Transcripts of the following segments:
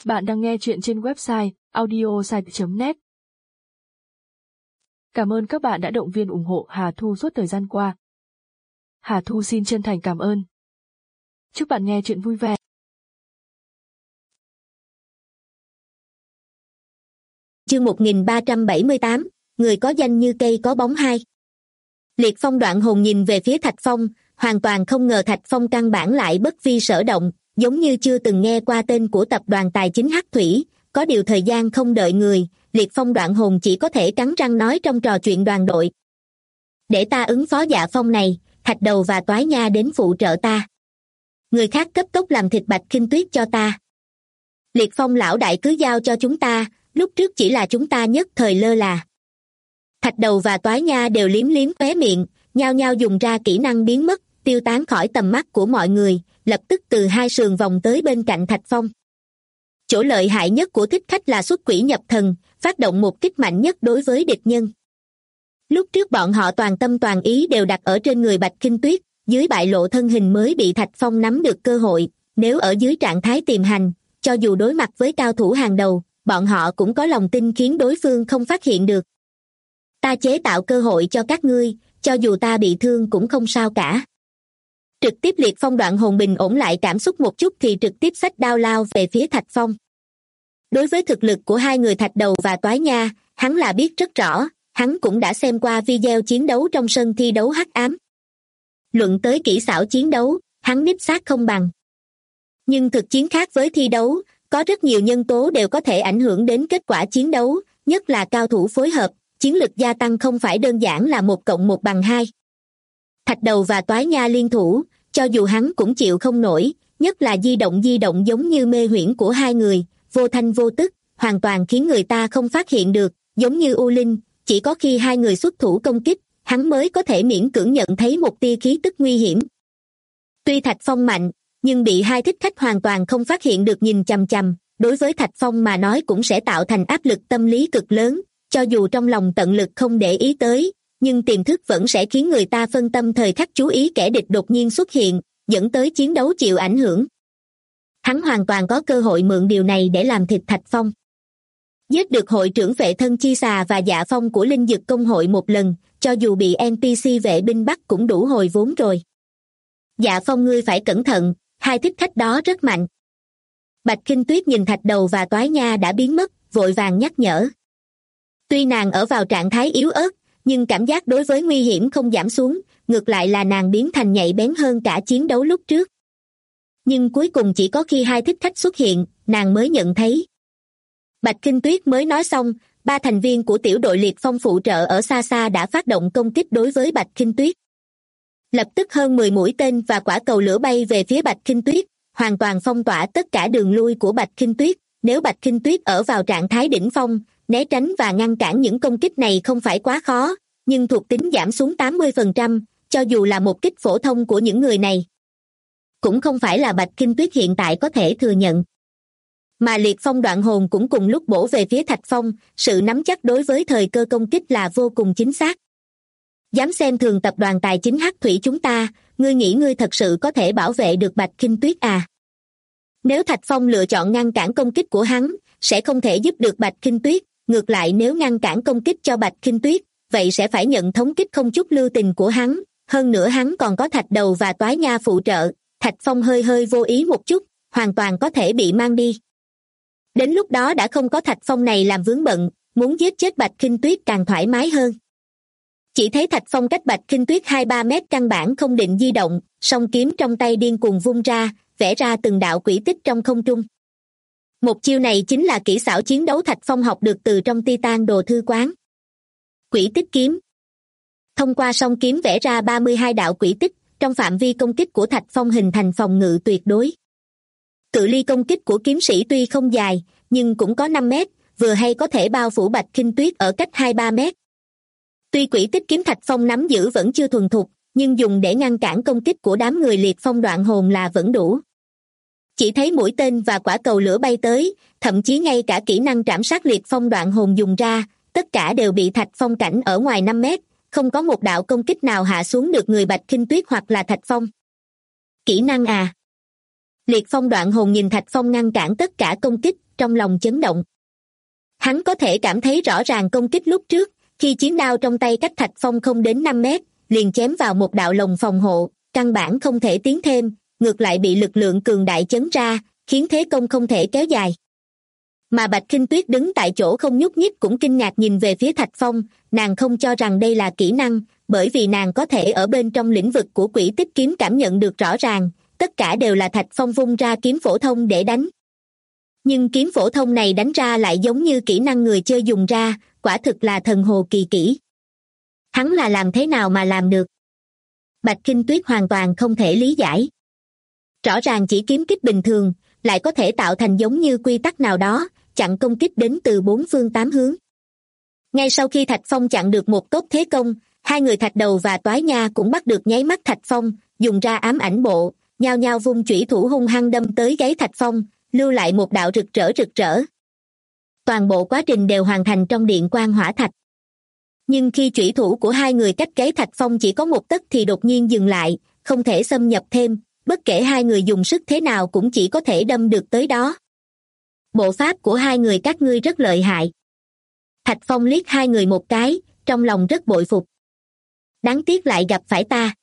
Bạn đang nghe chuyện trên website audiosite.net. Cảm ơn các bạn đã động viên ủng hộ Hà Thu suốt thời gian qua. Hà Thu xin chân thành cảm ơn. Chúc bạn nghe chuyện vui vẻ. Chương 1378, người có danh như cây có bóng hai. Liệt Phong đoạn hồn nhìn về phía Thạch Phong, hoàn toàn không ngờ Thạch Phong căn bản lại bất vi sở động, giống như chưa từng nghe qua tên của tập đoàn tài chính Hắc Thủy. Có điều thời gian không đợi người, Liệt Phong đoạn hồn chỉ có thể cắn răng nói trong trò chuyện đoàn đội. Để ta ứng phó Dạ Phong này, Thạch Đầu và Toái Nha đến phụ trợ ta. Người khác cấp tốc làm thịt Bạch Kinh Tuyết cho ta. Liệt Phong lão đại cứ giao cho chúng ta, lúc trước chỉ là chúng ta nhất thời lơ là. Thạch Đầu và Toái Nha đều liếm liếm khóe miệng, nhao nhao dùng ra kỹ năng biến mất, tiêu tán khỏi tầm mắt của mọi người, lập tức từ hai sườn vòng tới bên cạnh Thạch Phong. Chỗ lợi hại nhất của thích khách là xuất quỷ nhập thần, phát động một kích mạnh nhất đối với địch nhân. Lúc trước bọn họ toàn tâm toàn ý đều đặt ở trên người Bạch Kinh Tuyết, dưới bại lộ thân hình mới bị Thạch Phong nắm được cơ hội. Nếu ở dưới trạng thái tiềm hành, cho dù đối mặt với cao thủ hàng đầu, bọn họ cũng có lòng tin khiến đối phương không phát hiện được. Ta chế tạo cơ hội cho các ngươi, cho dù ta bị thương cũng không sao cả. Trực tiếp Liệt Phong đoạn hồn bình ổn lại cảm xúc một chút thì trực tiếp xách đao lao về phía Thạch Phong. Đối với thực lực của hai người Thạch Đầu và Toái Nha, hắn là biết rất rõ, hắn cũng đã xem qua video chiến đấu trong sân thi đấu hắc ám. Luận tới kỹ xảo chiến đấu, hắn níp sát không bằng. Nhưng thực chiến khác với thi đấu, có rất nhiều nhân tố đều có thể ảnh hưởng đến kết quả chiến đấu, nhất là cao thủ phối hợp, chiến lực gia tăng không phải đơn giản là 1+1=2. Thạch Đầu và Toái Nha liên thủ, cho dù hắn cũng chịu không nổi, nhất là di động giống như mê huyễn của hai người, vô thanh vô tức, hoàn toàn khiến người ta không phát hiện được, giống như U Linh, chỉ có khi hai người xuất thủ công kích, hắn mới có thể miễn cưỡng nhận thấy một tia khí tức nguy hiểm. Tuy Thạch Phong mạnh, nhưng bị hai thích khách hoàn toàn không phát hiện được nhìn chằm chằm, đối với Thạch Phong mà nói cũng sẽ tạo thành áp lực tâm lý cực lớn, cho dù trong lòng tận lực không để ý tới, nhưng tiềm thức vẫn sẽ khiến người ta phân tâm thời khắc chú ý kẻ địch đột nhiên xuất hiện, dẫn tới chiến đấu chịu ảnh hưởng. Hắn hoàn toàn có cơ hội mượn điều này để làm thịt Thạch Phong. Giết được hội trưởng vệ thân chi xà và Dạ Phong của Linh Dực Công hội một lần, cho dù bị NPC vệ binh bắt cũng đủ hồi vốn rồi. Dạ Phong ngươi phải cẩn thận, hai thích khách đó rất mạnh. Bạch Kinh Tuyết nhìn Thạch Đầu và Toái Nha đã biến mất, vội vàng nhắc nhở. Tuy nàng ở vào trạng thái yếu ớt, nhưng cảm giác đối với nguy hiểm không giảm xuống, ngược lại là nàng biến thành nhạy bén hơn cả chiến đấu lúc trước. Nhưng cuối cùng chỉ có khi hai thích khách xuất hiện, nàng mới nhận thấy. Bạch Kinh Tuyết mới nói xong, ba thành viên của tiểu đội Liệt Phong phụ trợ ở xa xa đã phát động công kích đối với Bạch Kinh Tuyết. Lập tức hơn 10 mũi tên và quả cầu lửa bay về phía Bạch Kinh Tuyết, hoàn toàn phong tỏa tất cả đường lui của Bạch Kinh Tuyết. Nếu Bạch Kinh Tuyết ở vào trạng thái đỉnh phong, né tránh và ngăn cản những công kích này không phải quá khó, nhưng thuộc tính giảm xuống 80%, cho dù là một kích phổ thông của những người này, cũng không phải là Bạch Kinh Tuyết hiện tại có thể thừa nhận. Mà Liệt Phong đoạn hồn cũng cùng lúc bổ về phía Thạch Phong, sự nắm chắc đối với thời cơ công kích là vô cùng chính xác. Dám xem thường tập đoàn tài chính Hắc Thủy chúng ta, ngươi nghĩ ngươi thật sự có thể bảo vệ được Bạch Kinh Tuyết à? Nếu Thạch Phong lựa chọn ngăn cản công kích của hắn, sẽ không thể giúp được Bạch Kinh Tuyết, ngược lại nếu ngăn cản công kích cho Bạch Kinh Tuyết, vậy sẽ phải nhận thống kích không chút lưu tình của hắn, hơn nữa hắn còn có Thạch Đầu và Toái Nha phụ trợ, Thạch Phong hơi vô ý một chút, hoàn toàn có thể bị mang đi. Đến lúc đó đã không có Thạch Phong này làm vướng bận, muốn giết chết Bạch Kinh Tuyết càng thoải mái hơn. Chỉ thấy Thạch Phong cách Bạch Kinh Tuyết 2-3 mét căn bản không định di động, song kiếm trong tay điên cuồng vung ra, vẽ ra từng đạo quỹ tích trong không trung. Một chiêu này chính là kỹ xảo chiến đấu Thạch Phong học được từ trong Titan Đồ Thư Quán. Quỹ tích kiếm. Thông qua song kiếm vẽ ra 32 đạo quỹ tích, trong phạm vi công kích của Thạch Phong hình thành phòng ngự tuyệt đối. Cự ly công kích của kiếm sĩ tuy không dài, nhưng cũng có 5 mét, vừa hay có thể bao phủ Bạch Kinh Tuyết ở cách 2-3 mét. Tuy quỹ tích kiếm Thạch Phong nắm giữ vẫn chưa thuần thục, nhưng dùng để ngăn cản công kích của đám người Liệt Phong đoạn hồn là vẫn đủ. Chỉ thấy mũi tên và quả cầu lửa bay tới, thậm chí ngay cả kỹ năng trảm sát Liệt Phong đoạn hồn dùng ra, tất cả đều bị Thạch Phong cảnh ở ngoài 5 mét, không có một đạo công kích nào hạ xuống được người Bạch Kinh Tuyết hoặc là Thạch Phong. Kỹ năng à? Liệt Phong Đoạn Hồn nhìn Thạch Phong ngăn cản tất cả công kích, trong lòng chấn động. Hắn có thể cảm thấy rõ ràng công kích lúc trước, khi chiến đao trong tay cách Thạch Phong không đến 5 mét, liền chém vào một đạo lồng phòng hộ, căn bản không thể tiến thêm, ngược lại bị lực lượng cường đại chấn ra, khiến thế công không thể kéo dài. Mà Bạch Khinh Tuyết đứng tại chỗ không nhúc nhích cũng kinh ngạc nhìn về phía Thạch Phong, nàng không cho rằng đây là kỹ năng, bởi vì nàng có thể ở bên trong lĩnh vực của quỷ tích kiếm cảm nhận được rõ ràng, tất cả đều là Thạch Phong vung ra kiếm phổ thông để đánh. Nhưng kiếm phổ thông này đánh ra lại giống như kỹ năng người chơi dùng ra, quả thực là thần hồ kỳ kỹ. Hắn là làm thế nào mà làm được? Bạch Khinh Tuyết hoàn toàn không thể lý giải. Rõ ràng chỉ kiếm kích bình thường, lại có thể tạo thành giống như quy tắc nào đó, chặn công kích đến từ 4 phương 8 hướng. Ngay sau khi Thạch Phong chặn được một cốc thế công, hai người Thạch Đầu và Toái Nha cũng bắt được nháy mắt Thạch Phong, dùng ra ám ảnh bộ, nhao nhao vung chủy thủ hung hăng đâm tới gáy Thạch Phong, lưu lại một đạo rực rỡ. Toàn bộ quá trình đều hoàn thành trong điện quang hỏa thạch. Nhưng khi chủy thủ của hai người cách gáy Thạch Phong chỉ có một tấc thì đột nhiên dừng lại, không thể xâm nhập thêm, bất kể hai người dùng sức thế nào cũng chỉ có thể đâm được tới đó. Bộ pháp của hai người các ngươi rất lợi hại. Thạch Phong liếc hai người một cái, trong lòng rất bội phục. Đáng tiếc lại gặp phải ta.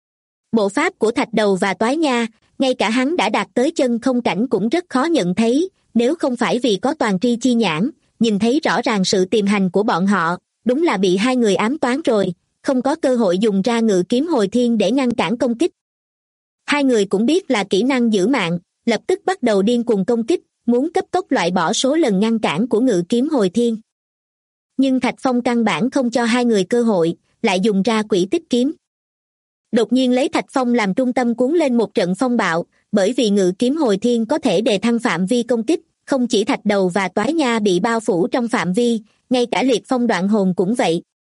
Bộ pháp của Thạch Đầu và Toái Nha, ngay cả hắn đã đạt tới chân không cảnh cũng rất khó nhận thấy, nếu không phải vì có toàn tri chi nhãn, nhìn thấy rõ ràng sự tiềm hành của bọn họ, đúng là bị hai người ám toán rồi, không có cơ hội dùng ra ngự kiếm hồi thiên để ngăn cản công kích. Hai người cũng biết là kỹ năng giữ mạng, lập tức bắt đầu điên cuồng công kích, muốn cấp tốc loại bỏ số lần ngăn cản của ngự kiếm hồi thiên. Nhưng Thạch Phong căn bản không cho hai người cơ hội, lại dùng ra quỷ tích kiếm. Đột nhiên lấy Thạch Phong làm trung tâm cuốn lên một trận phong bạo, bởi vì ngự kiếm hồi thiên có thể đề thăng phạm vi công kích, không chỉ Thạch Đầu và Toái Nha bị bao phủ trong phạm vi, ngay cả Liệt Phong Đoạn Hồn cũng vậy.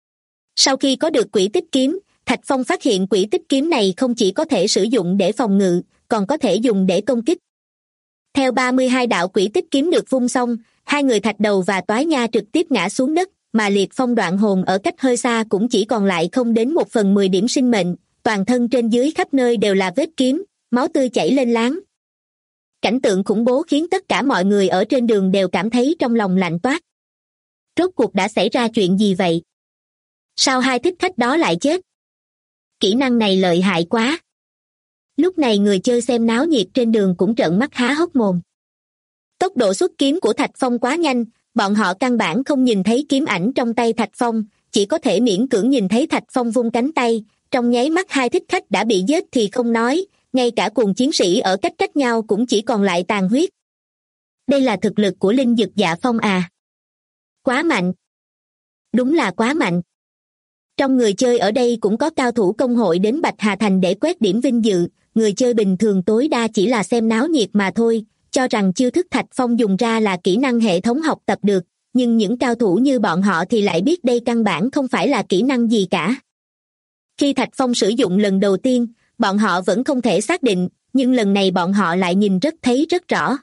Sau khi có được quỷ tích kiếm, Thạch Phong phát hiện quỷ tích kiếm này không chỉ có thể sử dụng để phòng ngự, còn có thể dùng để công kích. Theo 32 đạo quỷ tích kiếm được vung xong, hai người Thạch Đầu và Toái Nha trực tiếp ngã xuống đất, mà Liệt Phong Đoạn Hồn ở cách hơi xa cũng chỉ còn lại không đến 1/10 điểm sinh mệnh, toàn thân trên dưới khắp nơi đều là vết kiếm, máu tươi chảy lên láng. Cảnh tượng khủng bố khiến tất cả mọi người ở trên đường đều cảm thấy trong lòng lạnh toát. Rốt cuộc đã xảy ra chuyện gì vậy? Sao hai thích khách đó lại chết? Kỹ năng này lợi hại quá. Lúc này người chơi xem náo nhiệt trên đường cũng trợn mắt há hốc mồm. Tốc độ xuất kiếm của Thạch Phong quá nhanh, bọn họ căn bản không nhìn thấy kiếm ảnh trong tay Thạch Phong, chỉ có thể miễn cưỡng nhìn thấy Thạch Phong vung cánh tay, trong nháy mắt hai thích khách đã bị giết thì không nói, ngay cả cùng chiến sĩ ở cách nhau cũng chỉ còn lại tàn huyết. Đây là thực lực của Linh Dực Dạ Phong à? Quá mạnh. Đúng là quá mạnh. Trong người chơi ở đây cũng có cao thủ công hội đến Bạch Hà Thành để quét điểm vinh dự, người chơi bình thường tối đa chỉ là xem náo nhiệt mà thôi, cho rằng chiêu thức Thạch Phong dùng ra là kỹ năng hệ thống học tập được, nhưng những cao thủ như bọn họ thì lại biết đây căn bản không phải là kỹ năng gì cả. Khi Thạch Phong sử dụng lần đầu tiên, bọn họ vẫn không thể xác định, nhưng lần này bọn họ lại nhìn thấy rất rõ.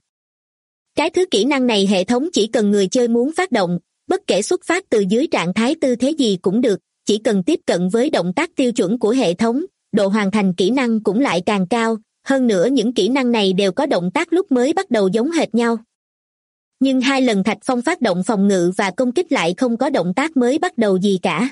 Cái thứ kỹ năng này hệ thống chỉ cần người chơi muốn phát động, bất kể xuất phát từ dưới trạng thái tư thế gì cũng được, chỉ cần tiếp cận với động tác tiêu chuẩn của hệ thống, độ hoàn thành kỹ năng cũng lại càng cao, hơn nữa những kỹ năng này đều có động tác lúc mới bắt đầu giống hệt nhau. Nhưng hai lần Thạch Phong phát động phòng ngự và công kích lại không có động tác mới bắt đầu gì cả.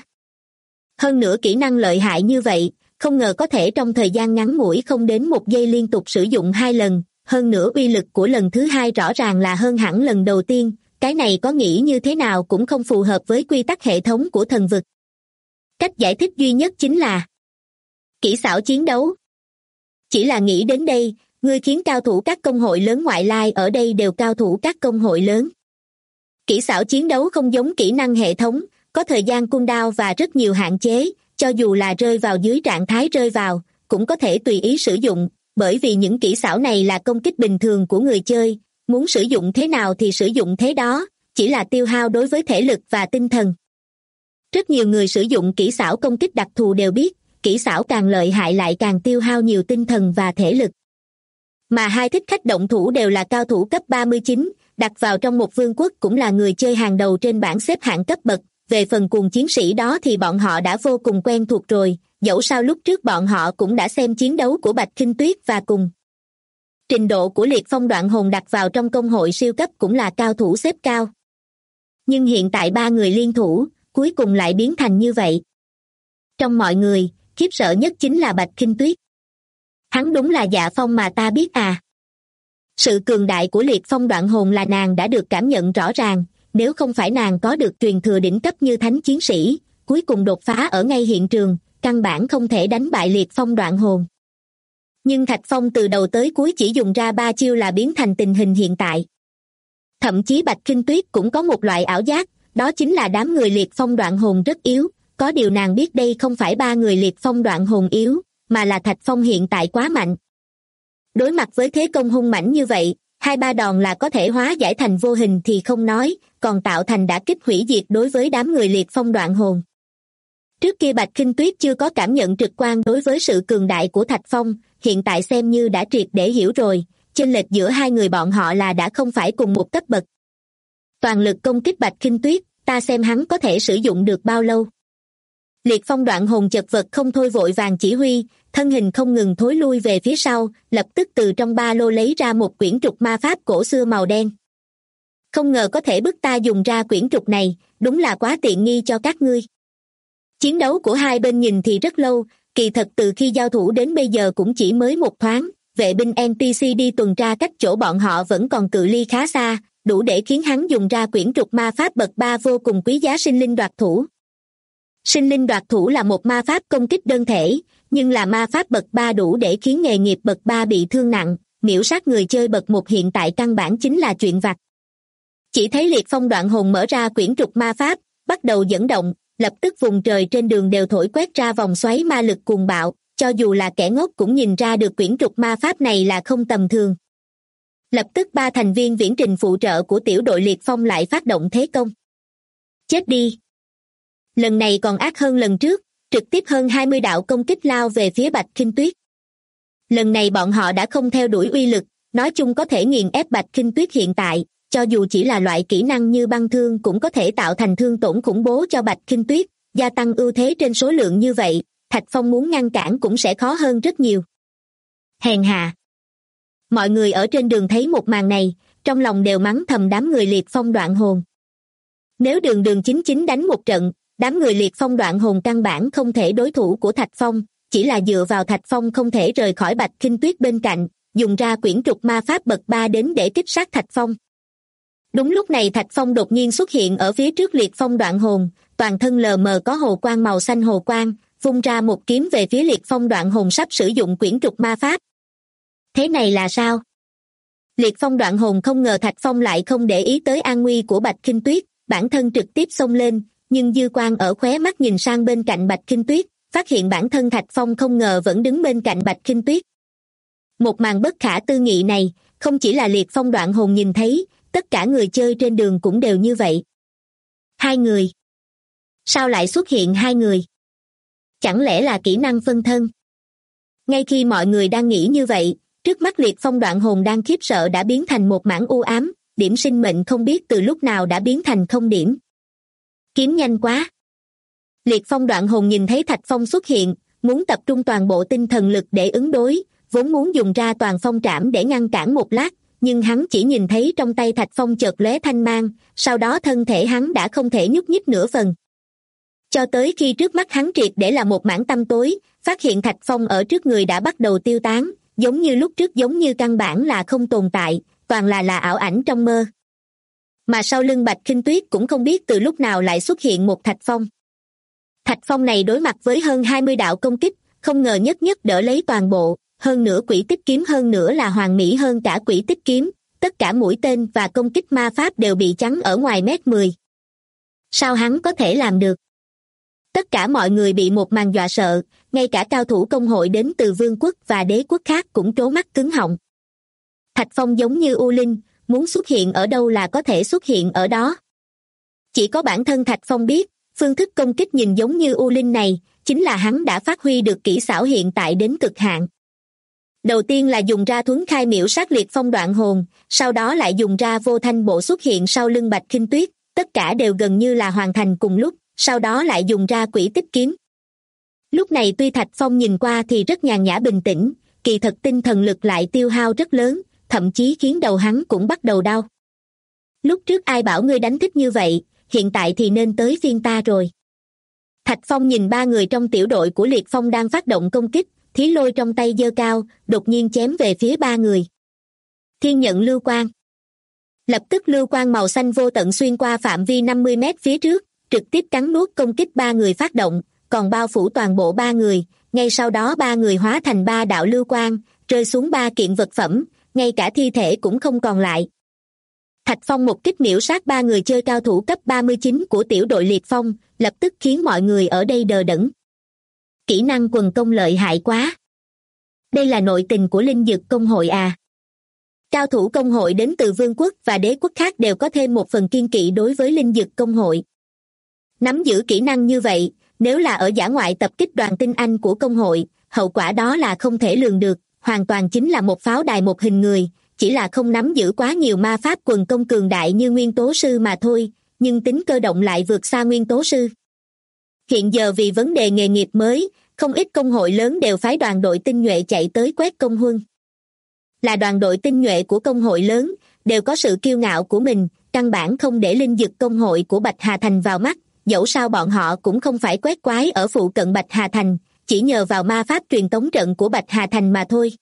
Hơn nữa kỹ năng lợi hại như vậy, không ngờ có thể trong thời gian ngắn ngủi không đến 1 giây liên tục sử dụng 2 lần, hơn nữa uy lực của lần thứ 2 rõ ràng là hơn hẳn lần đầu tiên, cái này có nghĩ như thế nào cũng không phù hợp với quy tắc hệ thống của thần vực. Cách giải thích duy nhất chính là kỹ xảo chiến đấu. Chỉ là nghĩ đến đây, ngươi khiến cao thủ các công hội lớn ngoại lai ở đây đều cao thủ các công hội lớn. Kỹ xảo chiến đấu không giống kỹ năng hệ thống, có thời gian cooldown và rất nhiều hạn chế, cho dù là rơi vào dưới trạng thái rơi vào, cũng có thể tùy ý sử dụng, bởi vì những kỹ xảo này là công kích bình thường của người chơi, muốn sử dụng thế nào thì sử dụng thế đó, chỉ là tiêu hao đối với thể lực và tinh thần. Rất nhiều người sử dụng kỹ xảo công kích đặc thù đều biết, kỹ xảo càng lợi hại lại càng tiêu hao nhiều tinh thần và thể lực. Mà hai thích khách động thủ đều là cao thủ cấp 39, đặt vào trong một vương quốc cũng là người chơi hàng đầu trên bảng xếp hạng cấp bậc, về phần cùng chiến sĩ đó thì bọn họ đã vô cùng quen thuộc rồi, dẫu sao lúc trước bọn họ cũng đã xem chiến đấu của Bạch Khinh Tuyết và cùng Trình độ của Liệt Phong Đoạn Hồn đặt vào trong công hội siêu cấp cũng là cao thủ xếp cao. Nhưng hiện tại ba người liên thủ, cuối cùng lại biến thành như vậy. Trong mọi người, khiếp sợ nhất chính là Bạch Kinh Tuyết. Hắn đúng là Dạ Phong mà ta biết à. Sự cường đại của Liệt Phong Đoạn Hồn là nàng đã được cảm nhận rõ ràng, nếu không phải nàng có được truyền thừa đỉnh cấp như thánh chiến sĩ, cuối cùng đột phá ở ngay hiện trường, căn bản không thể đánh bại Liệt Phong Đoạn Hồn. Nhưng Thạch Phong từ đầu tới cuối chỉ dùng ra 3 chiêu là biến thành tình hình hiện tại. Thậm chí Bạch Kinh Tuyết cũng có một loại ảo giác, đó chính là đám người Liệt Phong Đoạn Hồn rất yếu, có điều nàng biết đây không phải ba người Liệt Phong Đoạn Hồn yếu, mà là Thạch Phong hiện tại quá mạnh. Đối mặt với thế công hung mãnh như vậy, 2-3 đòn là có thể hóa giải thành vô hình thì không nói, còn tạo thành đả kích hủy diệt đối với đám người Liệt Phong Đoạn Hồn. Trước kia Bạch Kinh Tuyết chưa có cảm nhận trực quan đối với sự cường đại của Thạch Phong, hiện tại xem như đã triệt để hiểu rồi, chênh lệch giữa hai người bọn họ là đã không phải cùng một cấp bậc. Toàn lực công kích Bạch Kinh Tuyết, ta xem hắn có thể sử dụng được bao lâu. Liệt Phong Đoạn Hồn chật vật không thôi vội vàng chỉ huy, thân hình không ngừng thối lui về phía sau, lập tức từ trong ba lô lấy ra một quyển trục ma pháp cổ xưa màu đen. Không ngờ có thể bức ta dùng ra quyển trục này, đúng là quá tiện nghi cho các ngươi. Chiến đấu của hai bên nhìn thì rất lâu, kỳ thật từ khi giao thủ đến bây giờ cũng chỉ mới một thoáng, vệ binh NPC đi tuần tra cách chỗ bọn họ vẫn còn cự ly khá xa, đủ để khiến hắn dùng ra quyển trục ma pháp bậc 3 vô cùng quý giá sinh linh đoạt thủ. Sinh linh đoạt thủ là một ma pháp công kích đơn thể, nhưng là ma pháp bậc 3 đủ để khiến nghề nghiệp bậc 3 bị thương nặng, miểu sát người chơi bậc 1 hiện tại căn bản chính là chuyện vặt. Chỉ thấy Liệt Phong Đoạn Hồn mở ra quyển trục ma pháp, bắt đầu dẫn động, lập tức vùng trời trên đường đều thổi quét ra vòng xoáy ma lực cuồng bạo, cho dù là kẻ ngốc cũng nhìn ra được quyển trục ma pháp này là không tầm thường. Lập tức 3 thành viên viễn trình phụ trợ của tiểu đội Liệt Phong lại phát động thế công. Chết đi! Lần này còn ác hơn lần trước, trực tiếp hơn 20 đạo công kích lao về phía Bạch Kinh Tuyết. Lần này bọn họ đã không theo đuổi uy lực, nói chung có thể nghiền ép Bạch Kinh Tuyết hiện tại, cho dù chỉ là loại kỹ năng như băng thương cũng có thể tạo thành thương tổn khủng bố cho Bạch Kinh Tuyết, gia tăng ưu thế trên số lượng như vậy, Thạch Phong muốn ngăn cản cũng sẽ khó hơn rất nhiều. Hèn hạ! Mọi người ở trên đường thấy một màn này, trong lòng đều mắng thầm đám người Liệt Phong Đoạn Hồn. Nếu đường đường chính chính đánh một trận, đám người Liệt Phong Đoạn Hồn căn bản không thể đối thủ của Thạch Phong, chỉ là dựa vào Thạch Phong không thể rời khỏi Bạch Kinh Tuyết bên cạnh, dùng ra quyển trục ma pháp bậc 3 đến để kích sát Thạch Phong. Đúng lúc này Thạch Phong đột nhiên xuất hiện ở phía trước Liệt Phong Đoạn Hồn, toàn thân lờ mờ có hồ quang màu xanh hồ quang, vung ra một kiếm về phía Liệt Phong Đoạn Hồn sắp sử dụng quyển trục ma pháp. Thế này là sao? Liệt Phong Đoạn Hồn không ngờ Thạch Phong lại không để ý tới an nguy của Bạch Kinh Tuyết, bản thân trực tiếp xông lên, nhưng dư quang ở khóe mắt nhìn sang bên cạnh Bạch Kinh Tuyết, phát hiện bản thân Thạch Phong không ngờ vẫn đứng bên cạnh Bạch Kinh Tuyết. Một màn bất khả tư nghị này, không chỉ là Liệt Phong Đoạn Hồn nhìn thấy, tất cả người chơi trên đường cũng đều như vậy. Hai người? Sao lại xuất hiện hai người? Chẳng lẽ là kỹ năng phân thân? Ngay khi mọi người đang nghĩ như vậy, trước mắt Liệt Phong Đoạn Hồn đang khiếp sợ đã biến thành một mảng u ám, điểm sinh mệnh không biết từ lúc nào đã biến thành 0 điểm. Kiếm nhanh quá! Liệt Phong Đoạn Hồn nhìn thấy Thạch Phong xuất hiện, muốn tập trung toàn bộ tinh thần lực để ứng đối, vốn muốn dùng ra toàn phong trảm để ngăn cản một lát, nhưng hắn chỉ nhìn thấy trong tay Thạch Phong chợt lóe thanh mang, sau đó thân thể hắn đã không thể nhúc nhích nửa phần. Cho tới khi trước mắt hắn triệt để là một mảng tăm tối, phát hiện Thạch Phong ở trước người đã bắt đầu tiêu tán, giống như lúc trước giống như căn bản là không tồn tại, toàn là ảo ảnh trong mơ. Mà sau lưng Bạch Kinh Tuyết cũng không biết từ lúc nào lại xuất hiện một Thạch Phong. Thạch Phong này đối mặt với hơn 20 đạo công kích, không ngờ nhất nhất đỡ lấy toàn bộ, hơn nữa quỷ tích kiếm hơn nữa là hoàn mỹ hơn cả quỷ tích kiếm, tất cả mũi tên và công kích ma pháp đều bị chắn ở ngoài mét 10. Sao hắn có thể làm được? Tất cả mọi người bị một màn dọa sợ, ngay cả cao thủ công hội đến từ vương quốc và đế quốc khác cũng trố mắt cứng họng. Thạch Phong giống như U Linh, muốn xuất hiện ở đâu là có thể xuất hiện ở đó. Chỉ có bản thân Thạch Phong biết, phương thức công kích nhìn giống như U Linh này, chính là hắn đã phát huy được kỹ xảo hiện tại đến cực hạn. Đầu tiên là dùng ra thuấn khai miểu sát Liệt Phong Đoạn Hồn, sau đó lại dùng ra vô thanh bộ xuất hiện sau lưng Bạch Kinh Tuyết, tất cả đều gần như là hoàn thành cùng lúc, sau đó lại dùng ra quỷ tích kiếm. Lúc này tuy Thạch Phong nhìn qua thì rất nhàn nhã bình tĩnh, kỳ thật tinh thần lực lại tiêu hao rất lớn, thậm chí khiến đầu hắn cũng bắt đầu đau. Lúc trước ai bảo ngươi đánh thích như vậy, hiện tại thì nên tới phiên ta rồi. Thạch Phong nhìn ba người trong tiểu đội của Liệt Phong đang phát động công kích, thí lôi trong tay giơ cao, đột nhiên chém về phía ba người. Thiên nhận lưu quang. Lập tức lưu quang màu xanh vô tận xuyên qua phạm vi 50 mét phía trước, trực tiếp cắn nuốt công kích ba người phát động, còn bao phủ toàn bộ ba người. Ngay sau đó ba người hóa thành ba đạo lưu quang, rơi xuống ba kiện vật phẩm, ngay cả thi thể cũng không còn lại. Thạch Phong một kích miểu sát ba người chơi cao thủ cấp 39 của tiểu đội Liệt Phong, lập tức khiến mọi người ở đây đờ đẫn. Kỹ năng quần công lợi hại quá. Đây là nội tình của Linh Dực Công hội à? Cao thủ công hội đến từ vương quốc và đế quốc khác đều có thêm một phần kiên kỵ đối với Linh Dực Công hội. Nắm giữ kỹ năng như vậy, nếu là ở dã ngoại tập kích đoàn tinh anh của công hội, hậu quả đó là không thể lường được, hoàn toàn chính là một pháo đài một hình người, chỉ là không nắm giữ quá nhiều ma pháp quần công cường đại như nguyên tố sư mà thôi, nhưng tính cơ động lại vượt xa nguyên tố sư. Hiện giờ vì vấn đề nghề nghiệp mới, không ít công hội lớn đều phái đoàn đội tinh nhuệ chạy tới quét công huân. Là đoàn đội tinh nhuệ của công hội lớn, đều có sự kiêu ngạo của mình, căn bản không để Linh Dực Công hội của Bạch Hà Thành vào mắt, dẫu sao bọn họ cũng không phải quét quái ở phụ cận Bạch Hà Thành, chỉ nhờ vào ma pháp truyền tống trận của Bạch Hà Thành mà thôi.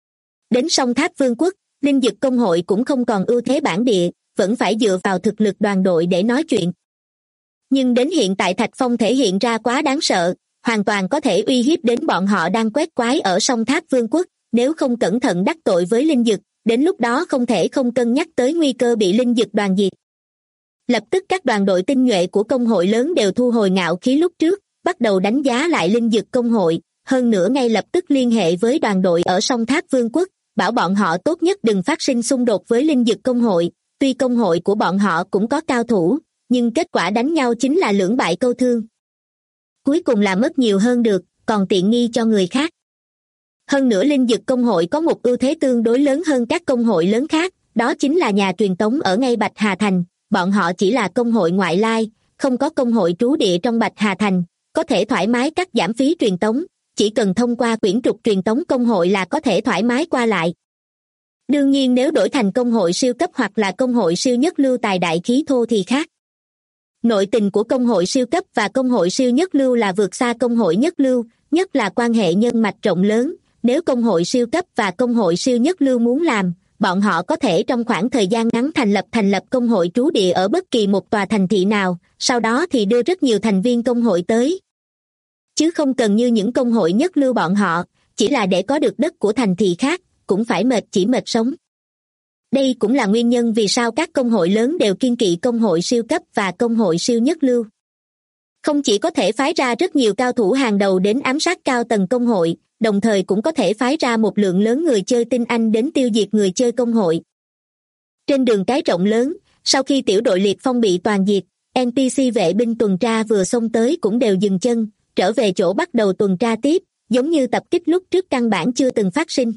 Đến sông Tháp Vương quốc, Linh Dực Công hội cũng không còn ưu thế bản địa, vẫn phải dựa vào thực lực đoàn đội để nói chuyện. Nhưng đến hiện tại Thạch Phong thể hiện ra quá đáng sợ, hoàn toàn có thể uy hiếp đến bọn họ đang quét quái ở sông Tháp Vương quốc, nếu không cẩn thận đắc tội với Linh Dực, đến lúc đó không thể không cân nhắc tới nguy cơ bị Linh Dực đoàn diệt. Lập tức các đoàn đội tinh nhuệ của công hội lớn đều thu hồi ngạo khí lúc trước, bắt đầu đánh giá lại Linh Dực Công hội, hơn nữa ngay lập tức liên hệ với đoàn đội ở sông Tháp Vương quốc, bảo bọn họ tốt nhất đừng phát sinh xung đột với Linh Dực Công hội, tuy công hội của bọn họ cũng có cao thủ, nhưng kết quả đánh nhau chính là lưỡng bại câu thương. Cuối cùng là mất nhiều hơn được, còn tiện nghi cho người khác. Hơn nữa Linh Dực Công hội có một ưu thế tương đối lớn hơn các công hội lớn khác, đó chính là nhà truyền tống ở ngay Bạch Hà Thành, bọn họ chỉ là công hội ngoại lai, không có công hội trú địa trong Bạch Hà Thành, có thể thoải mái cắt giảm phí truyền tống, chỉ cần thông qua quyển trục truyền tống công hội là có thể thoải mái qua lại. Đương nhiên nếu đổi thành công hội siêu cấp hoặc là công hội siêu nhất lưu tài đại khí thô thì khác. Nội tình của công hội siêu cấp và công hội siêu nhất lưu là vượt xa công hội nhất lưu, nhất là quan hệ nhân mạch rộng lớn, nếu công hội siêu cấp và công hội siêu nhất lưu muốn làm, bọn họ có thể trong khoảng thời gian ngắn thành lập công hội trú địa ở bất kỳ một tòa thành thị nào, sau đó thì đưa rất nhiều thành viên công hội tới. Chứ không cần như những công hội nhất lưu bọn họ, chỉ là để có được đất của thành thị khác, cũng phải mệt chỉ mệt sống. Đây cũng là nguyên nhân vì sao các công hội lớn đều kiêng kỵ công hội siêu cấp và công hội siêu nhất lưu. Không chỉ có thể phái ra rất nhiều cao thủ hàng đầu đến ám sát cao tầng công hội, đồng thời cũng có thể phái ra một lượng lớn người chơi tinh anh đến tiêu diệt người chơi công hội. Trên đường cái rộng lớn, sau khi tiểu đội Liệt Phong bị toàn diệt, NPC vệ binh tuần tra vừa xông tới cũng đều dừng chân, trở về chỗ bắt đầu tuần tra tiếp, giống như tập kích lúc trước căn bản chưa từng phát sinh.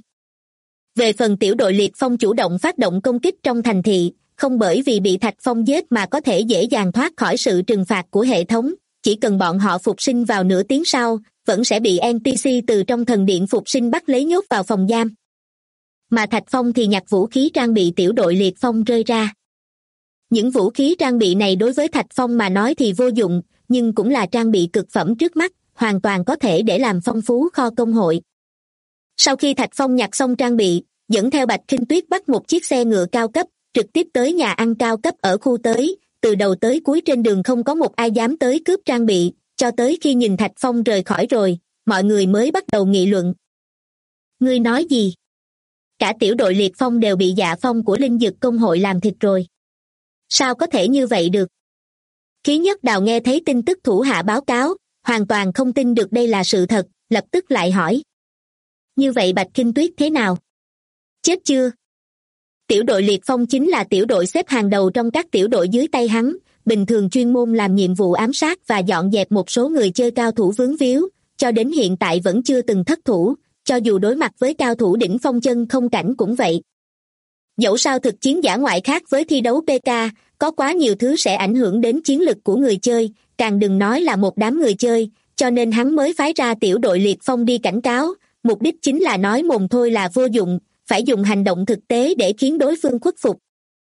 Về phần tiểu đội Liệt Phong chủ động phát động công kích trong thành thị, không bởi vì bị Thạch Phong giết mà có thể dễ dàng thoát khỏi sự trừng phạt của hệ thống, chỉ cần bọn họ phục sinh vào nửa tiếng sau, vẫn sẽ bị NPC từ trong thần điện phục sinh bắt lấy nhốt vào phòng giam. Mà Thạch Phong thì nhặt vũ khí trang bị tiểu đội Liệt Phong rơi ra. Những vũ khí trang bị này đối với Thạch Phong mà nói thì vô dụng, nhưng cũng là trang bị cực phẩm trước mắt, hoàn toàn có thể để làm phong phú kho công hội. Sau khi Thạch Phong nhặt xong trang bị, dẫn theo Bạch Khinh Tuyết bắt một chiếc xe ngựa cao cấp, trực tiếp tới nhà ăn cao cấp ở khu tới, từ đầu tới cuối trên đường không có một ai dám tới cướp trang bị, cho tới khi nhìn Thạch Phong rời khỏi rồi, mọi người mới bắt đầu nghị luận. Ngươi nói gì? Cả tiểu đội Liệt Phong đều bị Dạ Phong của Linh Dực Công hội làm thịt rồi. Sao có thể như vậy được? Khí Nhất Đào nghe thấy tin tức thủ hạ báo cáo, hoàn toàn không tin được đây là sự thật, lập tức lại hỏi. Như vậy Bạch Khinh Tuyết thế nào? Chết chưa? Tiểu đội Liệt Phong chính là tiểu đội xếp hàng đầu trong các tiểu đội dưới tay hắn, bình thường chuyên môn làm nhiệm vụ ám sát và dọn dẹp một số người chơi cao thủ vướng víu, cho đến hiện tại vẫn chưa từng thất thủ, cho dù đối mặt với cao thủ đỉnh phong chân không cảnh cũng vậy. Dẫu sao thực chiến dã ngoại khác với thi đấu PK, có quá nhiều thứ sẽ ảnh hưởng đến chiến lực của người chơi, càng đừng nói là một đám người chơi, cho nên hắn mới phái ra tiểu đội Liệt Phong đi cảnh cáo, mục đích chính là nói mồm thôi là vô dụng, phải dùng hành động thực tế để khiến đối phương khuất phục.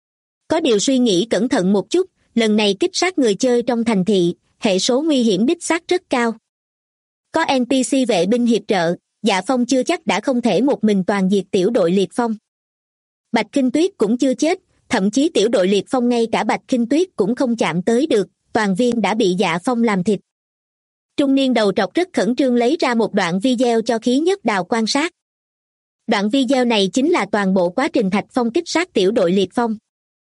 Có điều suy nghĩ cẩn thận một chút, lần này kích sát người chơi trong thành thị, hệ số nguy hiểm đích xác rất cao. Có NPC vệ binh hiệp trợ, Dạ Phong chưa chắc đã không thể một mình toàn diệt tiểu đội Liệt Phong. Bạch Khinh Tuyết cũng chưa chết, thậm chí tiểu đội Liệt Phong ngay cả Bạch Khinh Tuyết cũng không chạm tới được, toàn viên đã bị Dạ Phong làm thịt. Trung niên đầu trọc rất khẩn trương lấy ra một đoạn video cho Khí Nhất Đào quan sát. Đoạn video này chính là toàn bộ quá trình Thạch Phong kích sát tiểu đội Liệt Phong.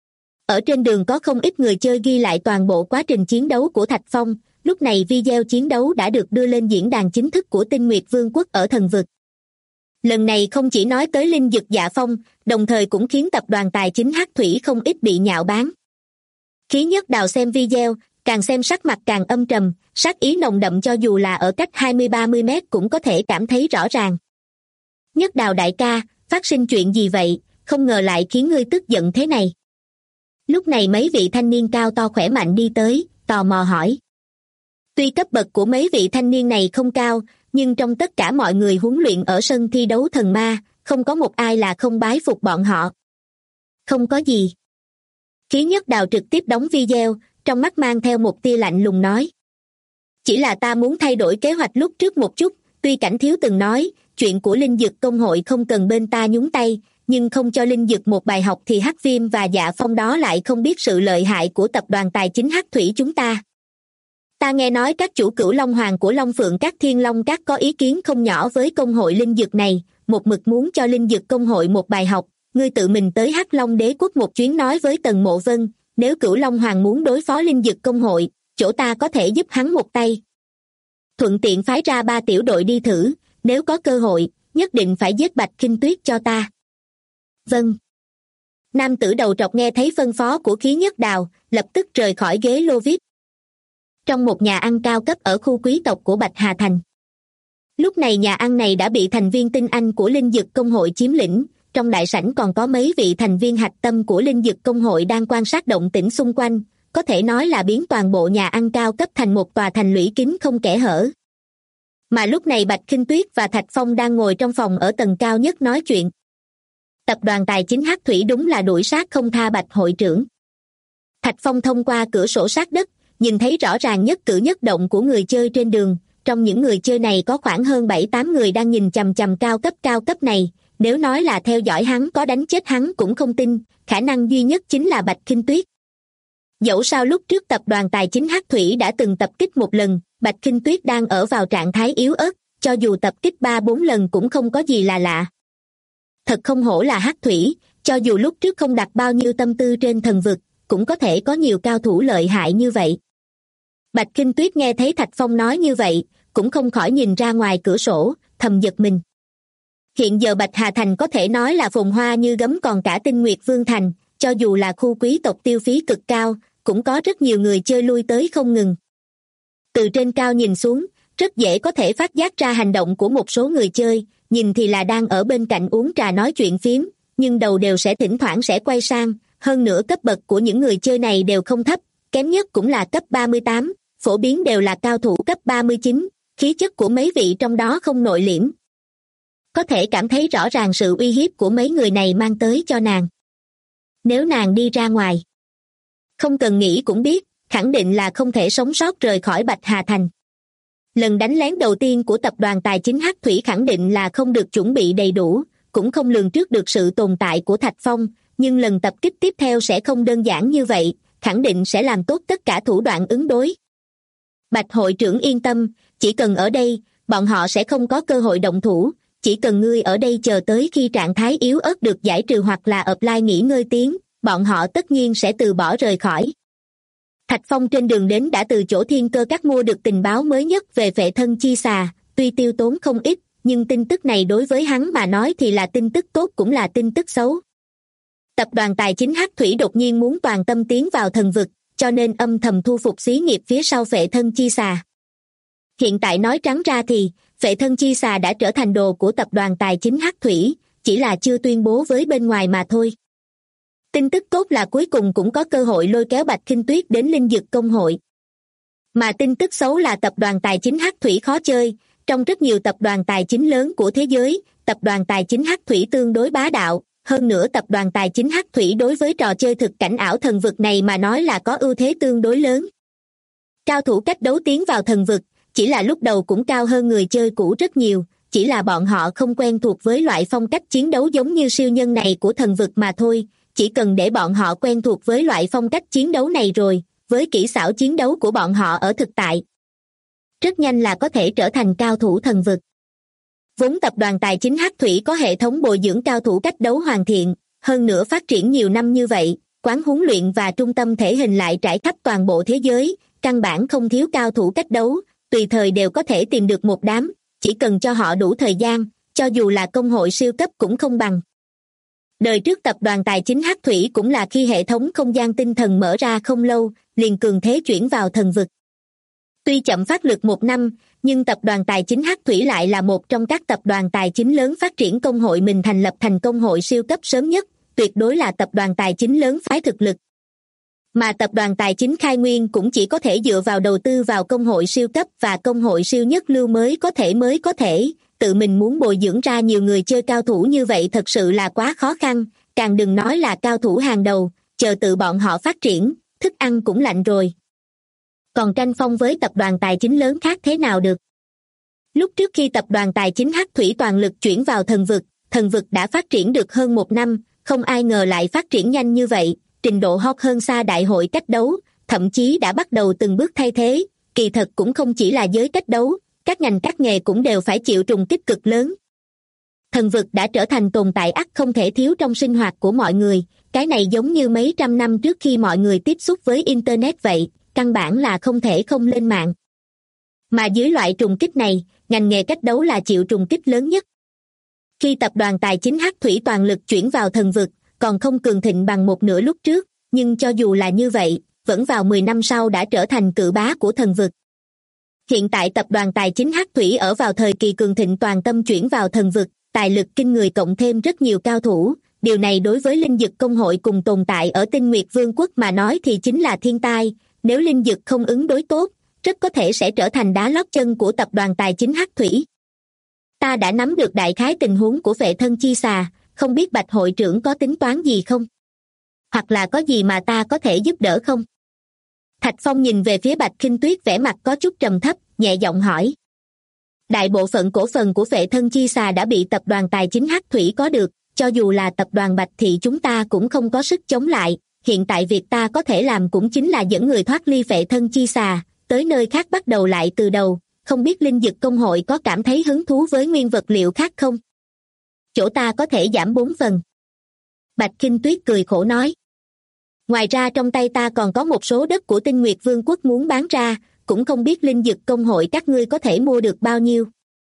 Ở trên đường có không ít người chơi ghi lại toàn bộ quá trình chiến đấu của Thạch Phong, lúc này video chiến đấu đã được đưa lên diễn đàn chính thức của Tinh Nguyệt Vương quốc ở Thần Vực. Lần này không chỉ nói tới linh dực Dạ Phong, đồng thời cũng khiến tập đoàn tài chính Hắc Thủy không ít bị nhạo báng. Khí Nhất Đào xem video, càng xem sắc mặt càng âm trầm, sát ý nồng đậm cho dù là ở cách 20-30 mét cũng có thể cảm thấy rõ ràng. Nhất Đào đại ca, phát sinh chuyện gì vậy, không ngờ lại khiến ngươi tức giận thế này. Lúc này mấy vị thanh niên cao to khỏe mạnh đi tới, tò mò hỏi. Tuy cấp bậc của mấy vị thanh niên này không cao, nhưng trong tất cả mọi người huấn luyện ở sân thi đấu thần ma, không có một ai là không bái phục bọn họ. Không có gì. Khí Nhất Đào trực tiếp đóng video, trong mắt mang theo một tia lạnh lùng nói. Chỉ là ta muốn thay đổi kế hoạch lúc trước một chút, tuy Cảnh Thiếu từng nói, chuyện của Linh Dực Công hội không cần bên ta nhúng tay, nhưng không cho Linh Dực một bài học thì Hắc Viêm và Dạ Phong đó lại không biết sự lợi hại của tập đoàn tài chính Hắc Thủy chúng ta. Ta nghe nói các chủ Cửu Long Hoàng của Long Phượng các Thiên Long các có ý kiến không nhỏ với công hội Linh Dực này, một mực muốn cho Linh Dực Công hội một bài học, ngươi tự mình tới Hắc Long Đế quốc một chuyến nói với Tần Mộ Vân, nếu Cửu Long Hoàng muốn đối phó Linh Dực Công hội, chỗ ta có thể giúp hắn một tay. Thuận tiện phái ra 3 tiểu đội đi thử, nếu có cơ hội, nhất định phải giết Bạch Khinh Tuyết cho ta. Vâng. Nam tử đầu trọc nghe thấy phân phó của Khí Nhất Đào, lập tức rời khỏi ghế lô VIP. Trong một nhà ăn cao cấp ở khu quý tộc của Bạch Hà Thành. Lúc này nhà ăn này đã bị thành viên tinh anh của Linh Dực Công hội chiếm lĩnh, trong đại sảnh còn có mấy vị thành viên hạch tâm của Linh Dực Công hội đang quan sát động tĩnh xung quanh, có thể nói là biến toàn bộ nhà ăn cao cấp thành một tòa thành lũy kín không kẽ hở. Mà lúc này Bạch Khinh Tuyết và Thạch Phong đang ngồi trong phòng ở tầng cao nhất nói chuyện. Tập đoàn tài chính Hắc Thủy đúng là đuổi sát không tha Bạch hội trưởng. Thạch Phong thông qua cửa sổ sát đất, nhìn thấy rõ ràng nhất cử nhất động của người chơi trên đường, trong những người chơi này có khoảng hơn 7-8 người đang nhìn chằm chằm cao cấp này, nếu nói là theo dõi hắn có đánh chết hắn cũng không tin, khả năng duy nhất chính là Bạch Khinh Tuyết. Dẫu sao lúc trước tập đoàn tài chính Hắc Thủy đã từng tập kích một lần, Bạch Khinh Tuyết đang ở vào trạng thái yếu ớt, cho dù tập kích 3-4 lần cũng không có gì là lạ. Thật không hổ là Hắc Thủy, cho dù lúc trước không đặt bao nhiêu tâm tư trên thần vực, cũng có thể có nhiều cao thủ lợi hại như vậy. Bạch Khinh Tuyết nghe thấy Thạch Phong nói như vậy, cũng không khỏi nhìn ra ngoài cửa sổ, thầm giật mình. Hiện giờ Bạch Hà Thành có thể nói là phồn hoa như gấm, còn cả Tinh Nguyệt Vương Thành, cho dù là khu quý tộc tiêu phí cực cao, cũng có rất nhiều người chơi lui tới không ngừng. Từ trên cao nhìn xuống, rất dễ có thể phát giác ra hành động của một số người chơi, nhìn thì là đang ở bên cạnh uống trà nói chuyện phiếm, nhưng đầu đều sẽ thỉnh thoảng sẽ quay sang, hơn nữa cấp bậc của những người chơi này đều không thấp, kém nhất cũng là cấp 38, phổ biến đều là cao thủ cấp 39, khí chất của mấy vị trong đó không nội liễm. Có thể cảm thấy rõ ràng sự uy hiếp của mấy người này mang tới cho nàng. Nếu nàng đi ra ngoài, không cần nghĩ cũng biết, khẳng định là không thể sống sót rời khỏi Bạch Hà Thành. Lần đánh lén đầu tiên của tập đoàn tài chính Hắc Thủy khẳng định là không được chuẩn bị đầy đủ, cũng không lường trước được sự tồn tại của Thạch Phong, nhưng lần tập kích tiếp theo sẽ không đơn giản như vậy, khẳng định sẽ làm tốt tất cả thủ đoạn ứng đối. Bạch hội trưởng yên tâm, chỉ cần ở đây, bọn họ sẽ không có cơ hội động thủ, chỉ cần ngươi ở đây chờ tới khi trạng thái yếu ớt được giải trừ hoặc là offline nghỉ ngơi tiếng, bọn họ tất nhiên sẽ từ bỏ rời khỏi. Thạch Phong trên đường đến đã từ chỗ Thiên Cơ Các mua được tình báo mới nhất về phệ thân chi xà, tuy tiêu tốn không ít, nhưng tin tức này đối với hắn mà nói thì là tin tức tốt cũng là tin tức xấu. Tập đoàn tài chính Hắc Thủy đột nhiên muốn toàn tâm tiến vào thần vực, cho nên âm thầm thu phục xí nghiệp phía sau phệ thân chi xà. Hiện tại nói trắng ra thì, phệ thân chi xà đã trở thành đồ của tập đoàn tài chính Hắc Thủy, chỉ là chưa tuyên bố với bên ngoài mà thôi. Tin tức tốt là cuối cùng cũng có cơ hội lôi kéo Bạch Khinh Tuyết đến Linh Dực Công hội. Mà tin tức xấu là tập đoàn tài chính Hắc Thủy khó chơi, trong rất nhiều tập đoàn tài chính lớn của thế giới, tập đoàn tài chính Hắc Thủy tương đối bá đạo, hơn nữa tập đoàn tài chính Hắc Thủy đối với trò chơi thực cảnh ảo thần vực này mà nói là có ưu thế tương đối lớn. Cao thủ cách đấu tiến vào thần vực, chỉ là lúc đầu cũng cao hơn người chơi cũ rất nhiều, chỉ là bọn họ không quen thuộc với loại phong cách chiến đấu giống như siêu nhân này của thần vực mà thôi. Chỉ cần để bọn họ quen thuộc với loại phong cách chiến đấu này rồi, với kỹ xảo chiến đấu của bọn họ ở thực tại, rất nhanh là có thể trở thành cao thủ thần vực. Vốn tập đoàn tài chính Hắc Thủy có hệ thống bồi dưỡng cao thủ cách đấu hoàn thiện, hơn nữa phát triển nhiều năm như vậy, quán huấn luyện và trung tâm thể hình lại trải khắp toàn bộ thế giới, căn bản không thiếu cao thủ cách đấu, tùy thời đều có thể tìm được một đám, chỉ cần cho họ đủ thời gian, cho dù là công hội siêu cấp cũng không bằng. Đời trước tập đoàn tài chính Hắc Thủy cũng là khi hệ thống không gian tinh thần mở ra không lâu, liền cường thế chuyển vào thần vực. Tuy chậm phát lực 1 năm, nhưng tập đoàn tài chính Hắc Thủy lại là một trong các tập đoàn tài chính lớn phát triển công hội mình thành lập thành công hội siêu cấp sớm nhất, tuyệt đối là tập đoàn tài chính lớn phái thực lực. Mà tập đoàn tài chính Khai Nguyên cũng chỉ có thể dựa vào đầu tư vào công hội siêu cấp và công hội siêu nhất lưu mới có thể, tự mình muốn bồi dưỡng ra nhiều người chơi cao thủ như vậy thật sự là quá khó khăn, càng đừng nói là cao thủ hàng đầu, chờ tự bọn họ phát triển, thức ăn cũng lạnh rồi. Còn tranh phong với tập đoàn tài chính lớn khác thế nào được? Lúc trước khi tập đoàn tài chính Hắc Thủy toàn lực chuyển vào thần vực đã phát triển được hơn 1 năm, không ai ngờ lại phát triển nhanh như vậy, trình độ hot hơn xa đại hội cách đấu, thậm chí đã bắt đầu từng bước thay thế, kỳ thật cũng không chỉ là giới cách đấu, các ngành các nghề cũng đều phải chịu trùng kích cực lớn. Thần vực đã trở thành tồn tại ắt không thể thiếu trong sinh hoạt của mọi người, cái này giống như mấy trăm năm trước khi mọi người tiếp xúc với Internet vậy, căn bản là không thể không lên mạng. Mà dưới loại trùng kích này, ngành nghề cách đấu là chịu trùng kích lớn nhất. Khi tập đoàn tài chính Hắc Thủy toàn lực chuyển vào thần vực, còn không cường thịnh bằng một nửa lúc trước, nhưng cho dù là như vậy, vẫn vào 10 năm sau đã trở thành cự bá của thần vực. Hiện tại tập đoàn tài chính Hắc Thủy ở vào thời kỳ cường thịnh toàn tâm chuyển vào thần vực, tài lực kinh người cộng thêm rất nhiều cao thủ, điều này đối với linh dực công hội cùng tồn tại ở Tinh Nguyệt Vương quốc mà nói thì chính là thiên tai, nếu linh dực không ứng đối tốt, rất có thể sẽ trở thành đá lót chân của tập đoàn tài chính Hắc Thủy. Ta đã nắm được đại khái tình huống của Phệ Thân Chi Xà, không biết Bạch hội trưởng có tính toán gì không? Hoặc là có gì mà ta có thể giúp đỡ không? Thạch Phong nhìn về phía Bạch Khinh Tuyết vẻ mặt có chút trầm thấp, nhẹ giọng hỏi. Đại bộ phận cổ phần của Phệ Thân Chi Xà đã bị tập đoàn tài chính Hắc Thủy có được, cho dù là tập đoàn Bạch thì chúng ta cũng không có sức chống lại, hiện tại việc ta có thể làm cũng chính là dẫn người thoát ly Phệ Thân Chi Xà, tới nơi khác bắt đầu lại từ đầu, không biết linh dực công hội có cảm thấy hứng thú với nguyên vật liệu khác không? Chỗ ta có thể giảm 4 phần. Bạch Khinh Tuyết cười khổ nói. Ngoài ra trong tay ta còn có một số đất của Tinh Nguyệt Vương quốc muốn bán ra, cũng không biết linh dực công hội các ngươi có thể mua được bao nhiêu.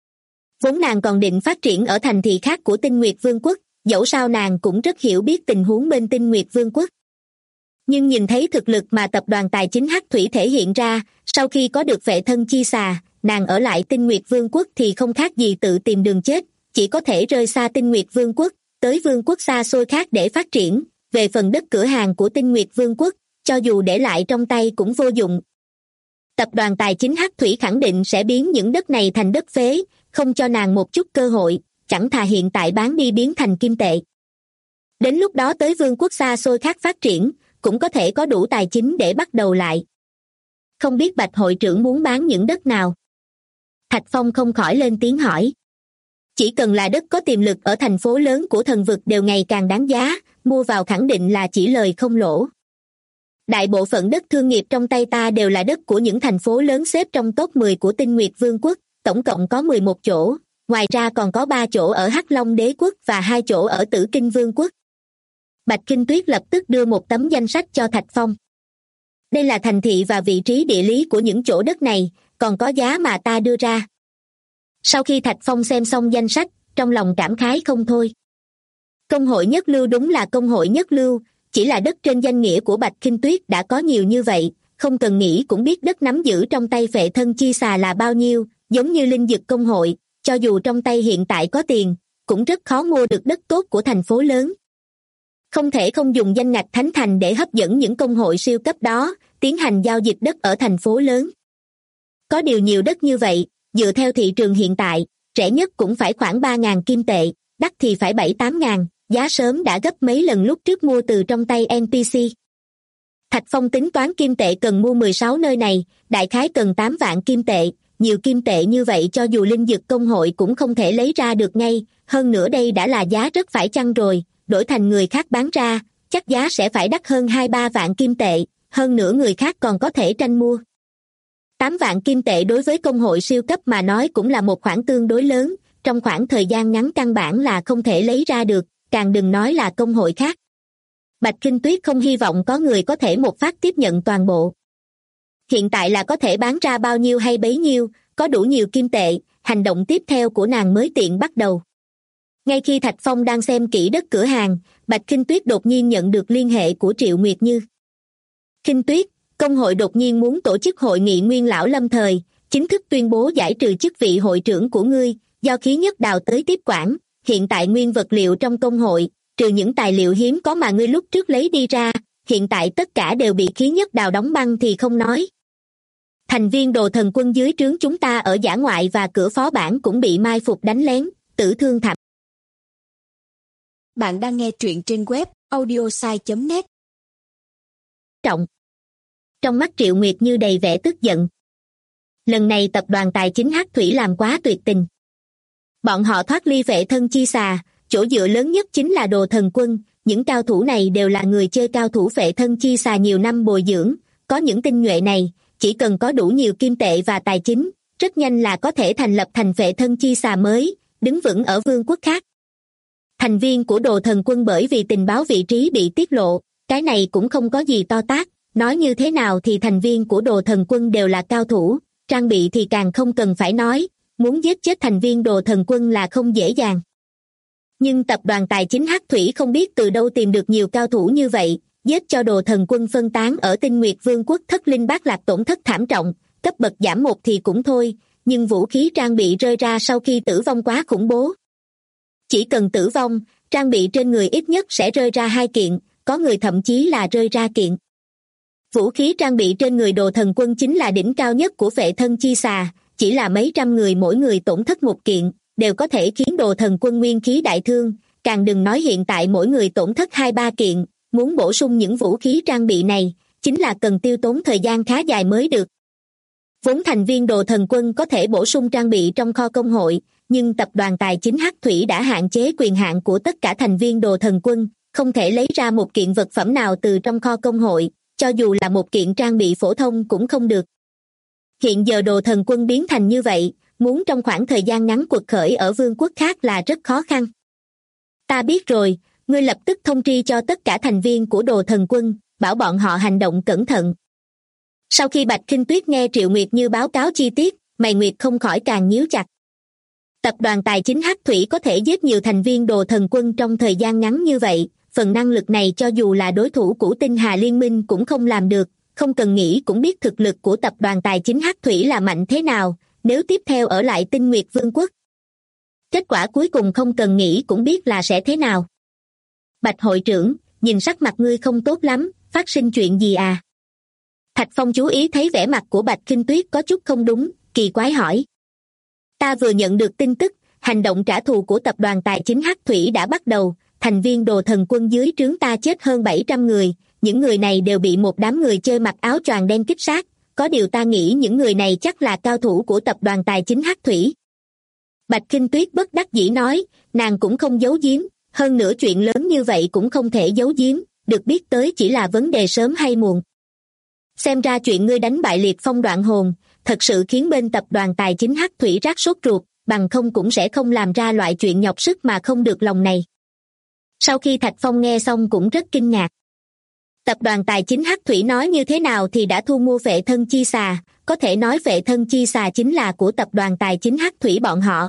Vốn nàng còn định phát triển ở thành thị khác của Tinh Nguyệt Vương quốc, dẫu sao nàng cũng rất hiểu biết tình huống bên Tinh Nguyệt Vương quốc. Nhưng nhìn thấy thực lực mà tập đoàn tài chính Hắc Thủy thể hiện ra, sau khi có được Phệ Thân Chi Xà, nàng ở lại Tinh Nguyệt Vương quốc thì không khác gì tự tìm đường chết, chỉ có thể rời xa Tinh Nguyệt Vương quốc, tới vương quốc xa xôi khác để phát triển. Về phần đất cửa hàng của Tinh Nguyệt Vương quốc, cho dù để lại trong tay cũng vô dụng. Tập đoàn tài chính Hắc Thủy khẳng định sẽ biến những đất này thành đất phế, không cho nàng một chút cơ hội, chẳng thà hiện tại bán đi biến thành kim tệ. Đến lúc đó tới vương quốc xa xôi khác phát triển, cũng có thể có đủ tài chính để bắt đầu lại. Không biết Bạch hội trưởng muốn bán những đất nào? Thạch Phong không khỏi lên tiếng hỏi. Chỉ cần là đất có tiềm lực ở thành phố lớn của thần vực đều ngày càng đáng giá, mua vào khẳng định là chỉ lời không lỗ. Đại bộ phận đất thương nghiệp trong tay ta đều là đất của những thành phố lớn xếp trong top 10 của Tinh Nguyệt Vương quốc, tổng cộng có 11 chỗ, ngoài ra còn có 3 chỗ ở Hắc Long Đế quốc và 2 chỗ ở Tử Kinh Vương quốc. Bạch Kinh Tuyết lập tức đưa một tấm danh sách cho Thạch Phong. Đây là thành thị và vị trí địa lý của những chỗ đất này, còn có giá mà ta đưa ra. Sau khi Thạch Phong xem xong danh sách, trong lòng cảm khái không thôi. Công hội nhất lưu đúng là công hội nhất lưu, chỉ là đất trên danh nghĩa của Bạch Khinh Tuyết đã có nhiều như vậy, không cần nghĩ cũng biết đất nắm giữ trong tay Phệ Thân Chi Xà là bao nhiêu, giống như linh dực công hội, cho dù trong tay hiện tại có tiền, cũng rất khó mua được đất tốt của thành phố lớn. Không thể không dùng danh ngạch thánh thành để hấp dẫn những công hội siêu cấp đó, tiến hành giao dịch đất ở thành phố lớn. Có điều nhiều đất như vậy, dựa theo thị trường hiện tại, rẻ nhất cũng phải khoảng 3.000 kim tệ, đắt thì phải 7-8 ngàn, giá sớm đã gấp mấy lần lúc trước mua từ trong tay NPC. Thạch Phong tính toán kim tệ cần mua 16 nơi này, đại khái cần 8 vạn kim tệ, nhiều kim tệ như vậy cho dù linh dược công hội cũng không thể lấy ra được ngay, hơn nữa đây đã là giá rất phải chăng rồi, đổi thành người khác bán ra, chắc giá sẽ phải đắt hơn 2-3 vạn kim tệ, hơn nữa người khác còn có thể tranh mua. 8 vạn kim tệ đối với công hội siêu cấp mà nói cũng là một khoản tương đối lớn, trong khoảng thời gian ngắn căn bản là không thể lấy ra được, càng đừng nói là công hội khác. Bạch Kinh Tuyết không hy vọng có người có thể một phát tiếp nhận toàn bộ. Hiện tại là có thể bán ra bao nhiêu hay bấy nhiêu, có đủ nhiều kim tệ, hành động tiếp theo của nàng mới tiện bắt đầu. Ngay khi Thạch Phong đang xem kỹ đất cửa hàng, Bạch Kinh Tuyết đột nhiên nhận được liên hệ của Triệu Nguyệt Như. Kinh Tuyết, công hội đột nhiên muốn tổ chức hội nghị nguyên lão lâm thời, chính thức tuyên bố giải trừ chức vị hội trưởng của ngươi, do Khí Nhất Đào tới tiếp quản, hiện tại nguyên vật liệu trong công hội, trừ những tài liệu hiếm có mà ngươi lúc trước lấy đi ra, hiện tại tất cả đều bị Khí Nhất Đào đóng băng thì không nói. Thành viên Đồ Thần Quân dưới trướng chúng ta ở dã ngoại và cửa phó bản cũng bị mai phục đánh lén, tử thương thảm. Bạn đang nghe truyện trên web audiosai.net. Trong mắt Triệu Nguyệt Như đầy vẻ tức giận. Lần này tập đoàn tài chính Hắc Thủy làm quá tuyệt tình. Bọn họ thoát ly Vệ Thân Chi Xà, chỗ dựa lớn nhất chính là Đồ Thần Quân, những cao thủ này đều là người chơi cao thủ Vệ Thân Chi Xà nhiều năm bồi dưỡng, có những tinh nhuệ này, chỉ cần có đủ nhiều kim tệ và tài chính, rất nhanh là có thể thành lập thành Vệ Thân Chi Xà mới, đứng vững ở vương quốc khác. Thành viên của Đồ Thần Quân bởi vì tình báo vị trí bị tiết lộ, cái này cũng không có gì to tát, nói như thế nào thì thành viên của Đồ Thần Quân đều là cao thủ, trang bị thì càng không cần phải nói, muốn giết chết thành viên Đồ Thần Quân là không dễ dàng. Nhưng tập đoàn tài chính Hắc Thủy không biết từ đâu tìm được nhiều cao thủ như vậy, giết cho Đồ Thần Quân phân tán ở Tinh Nguyệt Vương quốc Thất Linh Bát Lạc tổn thất thảm trọng, cấp bậc giảm 1 thì cũng thôi, nhưng vũ khí trang bị rơi ra sau khi tử vong quá khủng bố. Chỉ cần tử vong, trang bị trên người ít nhất sẽ rơi ra 2 kiện, có người thậm chí là rơi ra kiện. Vũ khí trang bị trên người Đồ Thần Quân chính là đỉnh cao nhất của Vệ Thân Chi Xà, chỉ là mấy trăm người mỗi người tổn thất 1 kiện, đều có thể khiến Đồ Thần Quân nguyên khí đại thương, càng đừng nói hiện tại mỗi người tổn thất 2-3 kiện, muốn bổ sung những vũ khí trang bị này, chính là cần tiêu tốn thời gian khá dài mới được. Vốn thành viên Đồ Thần Quân có thể bổ sung trang bị trong kho công hội, nhưng tập đoàn tài chính Hắc Thủy đã hạn chế quyền hạn của tất cả thành viên Đồ Thần Quân, không thể lấy ra một kiện vật phẩm nào từ trong kho công hội, cho dù là một kiện trang bị phổ thông cũng không được. Hiện giờ Đồ Thần Quân biến thành như vậy, muốn trong khoảng thời gian ngắn quật khởi ở vương quốc khác là rất khó khăn. Ta biết rồi, ngươi lập tức thông tri cho tất cả thành viên của Đồ Thần Quân, bảo bọn họ hành động cẩn thận. Sau khi Bạch Kinh Tuyết nghe Triệu Nguyệt Như báo cáo chi tiết, mày Nguyệt không khỏi càng nhíu chặt. Tập đoàn tài chính Hắc Thủy có thể giết nhiều thành viên Đồ Thần Quân trong thời gian ngắn như vậy, phần năng lực này cho dù là đối thủ của Tinh Hà Liên Minh cũng không làm được, không cần nghĩ cũng biết thực lực của tập đoàn tài chính Hắc Thủy là mạnh thế nào, nếu tiếp theo ở lại Tinh Nguyệt Vương quốc. Kết quả cuối cùng không cần nghĩ cũng biết là sẽ thế nào. Bạch hội trưởng, nhìn sắc mặt ngươi không tốt lắm, phát sinh chuyện gì à? Thạch Phong chú ý thấy vẻ mặt của Bạch Kinh Tuyết có chút không đúng, kỳ quái hỏi. Ta vừa nhận được tin tức, hành động trả thù của tập đoàn tài chính Hắc Thủy đã bắt đầu, thành viên Đồ Thần Quân dưới trướng ta chết hơn 700 người, những người này đều bị một đám người chơi mặc áo choàng đen kích sát, có điều ta nghĩ những người này chắc là cao thủ của tập đoàn tài chính Hắc Thủy. Bạch Kinh Tuyết bất đắc dĩ nói, nàng cũng không giấu giếm, hơn nữa chuyện lớn như vậy cũng không thể giấu giếm, được biết tới chỉ là vấn đề sớm hay muộn. Xem ra chuyện ngươi đánh bại Liệt Phong Đoạn Hồn, thật sự khiến bên tập đoàn tài chính Hắc Thủy rát sốt ruột, bằng không cũng sẽ không làm ra loại chuyện nhọc sức mà không được lòng này. Sau khi Thạch Phong nghe xong cũng rất kinh ngạc. Tập đoàn tài chính Hắc Thủy nói như thế nào thì đã thu mua Vệ Thân Chi Xà, có thể nói Vệ Thân Chi Xà chính là của tập đoàn tài chính Hắc Thủy bọn họ.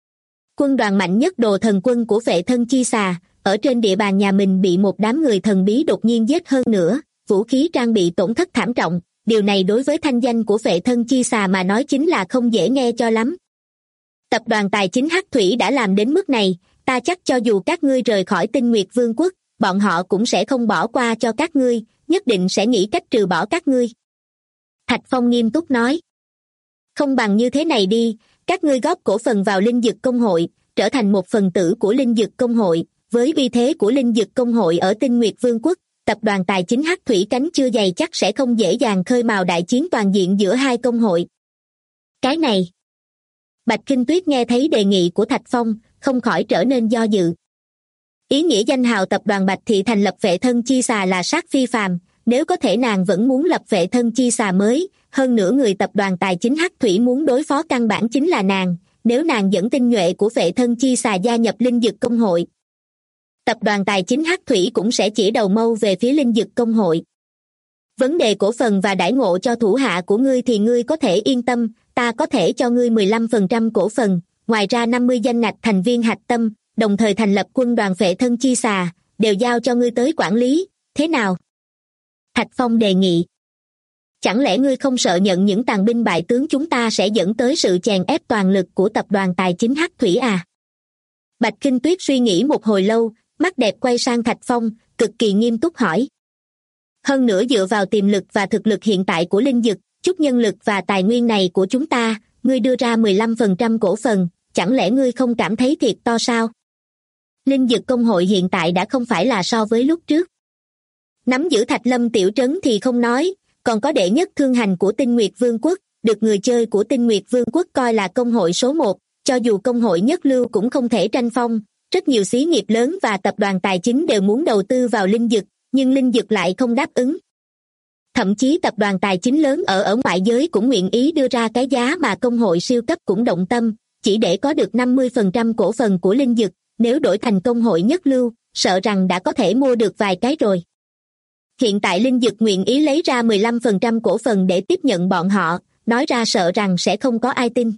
Quân đoàn mạnh nhất Đồ Thần Quân của Vệ Thân Chi Xà, ở trên địa bàn nhà mình bị một đám người thần bí đột nhiên giết hơn nữa, vũ khí trang bị tổn thất thảm trọng, điều này đối với thanh danh của Vệ Thân Chi Xà mà nói chính là không dễ nghe cho lắm. Tập đoàn tài chính Hắc Thủy đã làm đến mức này, ta chắc cho dù các ngươi rời khỏi Tinh Nguyệt Vương quốc, bọn họ cũng sẽ không bỏ qua cho các ngươi, nhất định sẽ nghĩ cách trừ bỏ các ngươi. Thạch Phong nghiêm túc nói. Không bằng như thế này đi, các ngươi góp cổ phần vào Linh Dực Công hội, trở thành một phần tử của Linh Dực Công hội. Với uy thế của Linh Dực Công hội ở Tinh Nguyệt Vương quốc, tập đoàn tài chính Hắc Thủy cánh chưa dày chắc sẽ không dễ dàng khơi mào đại chiến toàn diện giữa hai công hội. Cái này, Bạch Kinh Tuyết nghe thấy đề nghị của Thạch Phong, không khỏi trở nên do dự. Ý nghĩa danh hào tập đoàn Bạch Thị thành lập Vệ Thân Chi Xà là sát phi phàm, nếu có thể nàng vẫn muốn lập Vệ Thân Chi Xà mới, hơn nữa người tập đoàn tài chính Hắc Thủy muốn đối phó căn bản chính là nàng, nếu nàng dẫn tinh nhuệ của Vệ Thân Chi Xà gia nhập Linh Dực Công hội. Tập đoàn tài chính Hắc Thủy cũng sẽ chỉ đầu mâu về phía Linh Dực Công hội. Vấn đề cổ phần và đãi ngộ cho thủ hạ của ngươi thì ngươi có thể yên tâm, ta có thể cho ngươi 15% cổ phần, ngoài ra 50 danh ngạch thành viên hạch tâm, đồng thời thành lập quân đoàn Vệ Thân Chi Xà, đều giao cho ngươi tới quản lý, thế nào? Thạch Phong đề nghị. Chẳng lẽ ngươi không sợ nhận những tàn binh bại tướng chúng ta sẽ dẫn tới sự chèn ép toàn lực của tập đoàn tài chính Hắc Thủy à? Bạch Kinh Tuyết suy nghĩ một hồi lâu, mắt đẹp quay sang Thạch Phong, cực kỳ nghiêm túc hỏi. Hơn nữa dựa vào tiềm lực và thực lực hiện tại của Linh Dực, chút nhân lực và tài nguyên này của chúng ta, ngươi đưa ra 15% cổ phần, chẳng lẽ ngươi không cảm thấy thiệt to sao? Linh Dực Công hội hiện tại đã không phải là so với lúc trước. Nắm giữ Thạch Lâm tiểu trấn thì không nói, còn có đệ nhất thương hành của Tinh Nguyệt Vương quốc, được người chơi của Tinh Nguyệt Vương quốc coi là công hội số 1, cho dù công hội nhất lưu cũng không thể tranh phong, rất nhiều xí nghiệp lớn và tập đoàn tài chính đều muốn đầu tư vào Linh Dực, nhưng Linh Dực lại không đáp ứng. Thậm chí tập đoàn tài chính lớn ở ngoại giới cũng nguyện ý đưa ra cái giá mà công hội siêu cấp cũng động tâm, chỉ để có được 50% cổ phần của Linh Dực, nếu đổi thành công hội nhất lưu, sợ rằng đã có thể mua được vài cái rồi. Hiện tại Linh Dực nguyện ý lấy ra 15% cổ phần để tiếp nhận bọn họ, nói ra sợ rằng sẽ không có ai tin.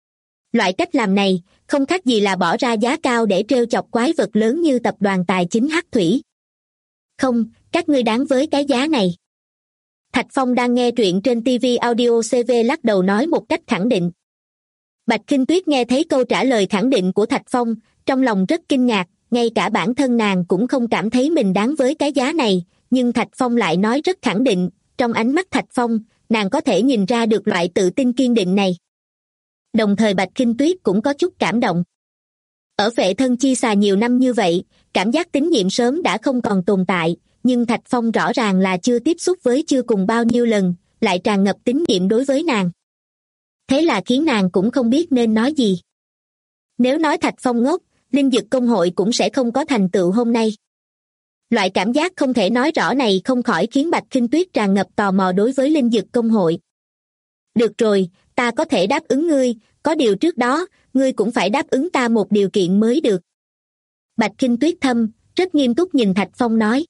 Loại cách làm này, không khác gì là bỏ ra giá cao để trêu chọc quái vật lớn như tập đoàn tài chính Hắc Thủy. Không, các ngươi đáng với cái giá này. Thạch Phong đang nghe truyện trên TV Audio CV lắc đầu nói một cách khẳng định. Bạch Kinh Tuyết nghe thấy câu trả lời khẳng định của Thạch Phong, trong lòng rất kinh ngạc, ngay cả bản thân nàng cũng không cảm thấy mình đáng với cái giá này, nhưng Thạch Phong lại nói rất khẳng định, trong ánh mắt Thạch Phong, nàng có thể nhìn ra được loại tự tin kiên định này. Đồng thời Bạch Kinh Tuyết cũng có chút cảm động. Ở Vệ Thân Chi Xà nhiều năm như vậy, cảm giác tín nhiệm sớm đã không còn tồn tại, nhưng Thạch Phong rõ ràng là chưa tiếp xúc với chưa cùng bao nhiêu lần, lại tràn ngập tín nhiệm đối với nàng. Thế là khiến nàng cũng không biết nên nói gì. Nếu nói Thạch Phong ngốc, Linh Dực Công hội cũng sẽ không có thành tựu hôm nay. Loại cảm giác không thể nói rõ này không khỏi khiến Bạch Kinh Tuyết tràn ngập tò mò đối với Linh Dực Công hội. Được rồi, ta có thể đáp ứng ngươi, có điều trước đó, ngươi cũng phải đáp ứng ta một điều kiện mới được. Bạch Kinh Tuyết thâm, rất nghiêm túc nhìn Thạch Phong nói.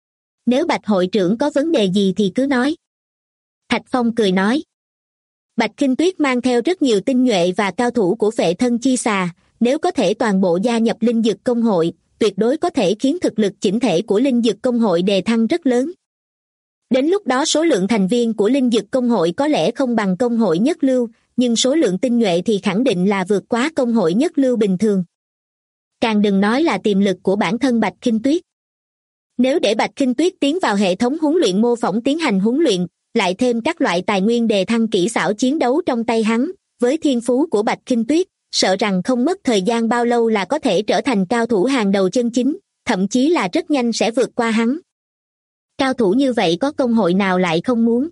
Nếu Bạch hội trưởng có vấn đề gì thì cứ nói. Thạch Phong cười nói. Bạch Kinh Tuyết mang theo rất nhiều tinh nhuệ và cao thủ của Vệ Thân Chi Xà, nếu có thể toàn bộ gia nhập Linh Dực Công hội, tuyệt đối có thể khiến thực lực chỉnh thể của Linh Dực Công hội đề thăng rất lớn. Đến lúc đó số lượng thành viên của Linh Dực Công hội có lẽ không bằng công hội nhất lưu, nhưng số lượng tinh nhuệ thì khẳng định là vượt quá công hội nhất lưu bình thường. Càng đừng nói là tiềm lực của bản thân Bạch Kinh Tuyết. Nếu để Bạch Kinh Tuyết tiến vào hệ thống huấn luyện mô phỏng tiến hành huấn luyện, lại thêm các loại tài nguyên đề thăng kỹ xảo chiến đấu trong tay hắn, với thiên phú của Bạch Kinh Tuyết, sợ rằng không mất thời gian bao lâu là có thể trở thành cao thủ hàng đầu chân chính, thậm chí là rất nhanh sẽ vượt qua hắn. Cao thủ như vậy có công hội nào lại không muốn?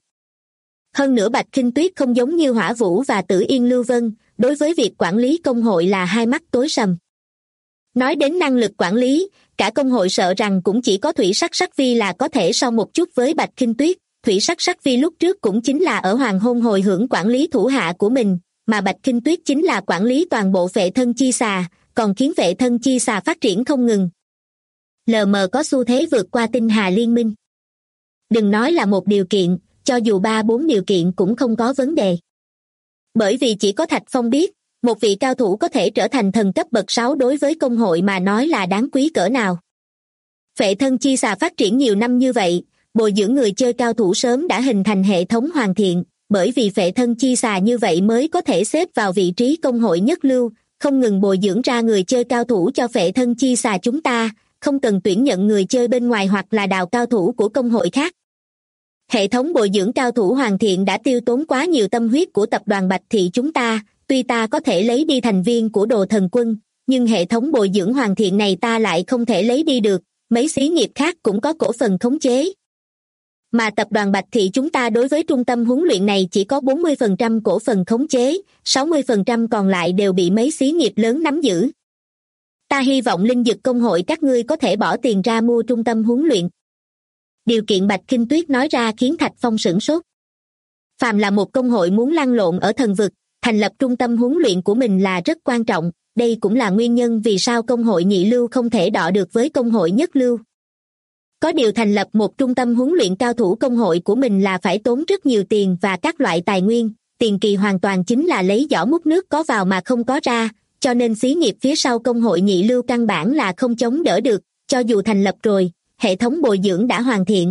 Hơn nữa Bạch Kinh Tuyết không giống như Hỏa Vũ và Tử Yên Lưu Vân, đối với việc quản lý công hội là hai mắt tối sầm. Nói đến năng lực quản lý, cả công hội sợ rằng cũng chỉ có Thủy Sắc Sắc Vi là có thể so một chút với Bạch Kinh Tuyết. Thủy Sắc Sắc Vi lúc trước cũng chính là ở Hoàng Hôn hồi hưởng quản lý thủ hạ của mình, mà Bạch Kinh Tuyết chính là quản lý toàn bộ Vệ Thân Chi Xà, còn khiến Vệ Thân Chi Xà phát triển không ngừng. LM có xu thế vượt qua Tinh Hà Liên minh. Đừng nói là một điều kiện, cho dù 3-4 điều kiện cũng không có vấn đề. Bởi vì chỉ có Thạch Phong biết, một vị cao thủ có thể trở thành thần cấp bậc 6 đối với công hội mà nói là đáng quý cỡ nào. Vệ Thân Chi Xà phát triển nhiều năm như vậy, bồi dưỡng người chơi cao thủ sớm đã hình thành hệ thống hoàn thiện, bởi vì Vệ Thân Chi Xà như vậy mới có thể xếp vào vị trí công hội nhất lưu, không ngừng bồi dưỡng ra người chơi cao thủ cho Vệ Thân Chi Xà chúng ta, không cần tuyển nhận người chơi bên ngoài hoặc là đào cao thủ của công hội khác. Hệ thống bồi dưỡng cao thủ hoàn thiện đã tiêu tốn quá nhiều tâm huyết của tập đoàn Bạch Thị chúng ta, tuy ta có thể lấy đi thành viên của Đồ Thần Quân, nhưng hệ thống bồi dưỡng hoàn thiện này ta lại không thể lấy đi được, mấy xí nghiệp khác cũng có cổ phần khống chế. Mà tập đoàn Bạch Thị chúng ta đối với trung tâm huấn luyện này chỉ có 40% cổ phần khống chế, 60% còn lại đều bị mấy xí nghiệp lớn nắm giữ. Ta hy vọng Linh Dực Công hội các ngươi có thể bỏ tiền ra mua trung tâm huấn luyện. Điều kiện Bạch Kinh Tuyết nói ra khiến Thạch Phong sửng sốt. Phàm là một công hội muốn lăn lộn ở thần vực, thành lập trung tâm huấn luyện của mình là rất quan trọng, đây cũng là nguyên nhân vì sao công hội nhị lưu không thể đọ được với công hội nhất lưu. Có điều thành lập một trung tâm huấn luyện cao thủ công hội của mình là phải tốn rất nhiều tiền và các loại tài nguyên, tiền kỳ hoàn toàn chính là lấy giỏ múc nước có vào mà không có ra, cho nên xí nghiệp phía sau công hội nhị lưu căn bản là không chống đỡ được, cho dù thành lập rồi, hệ thống bồi dưỡng đã hoàn thiện.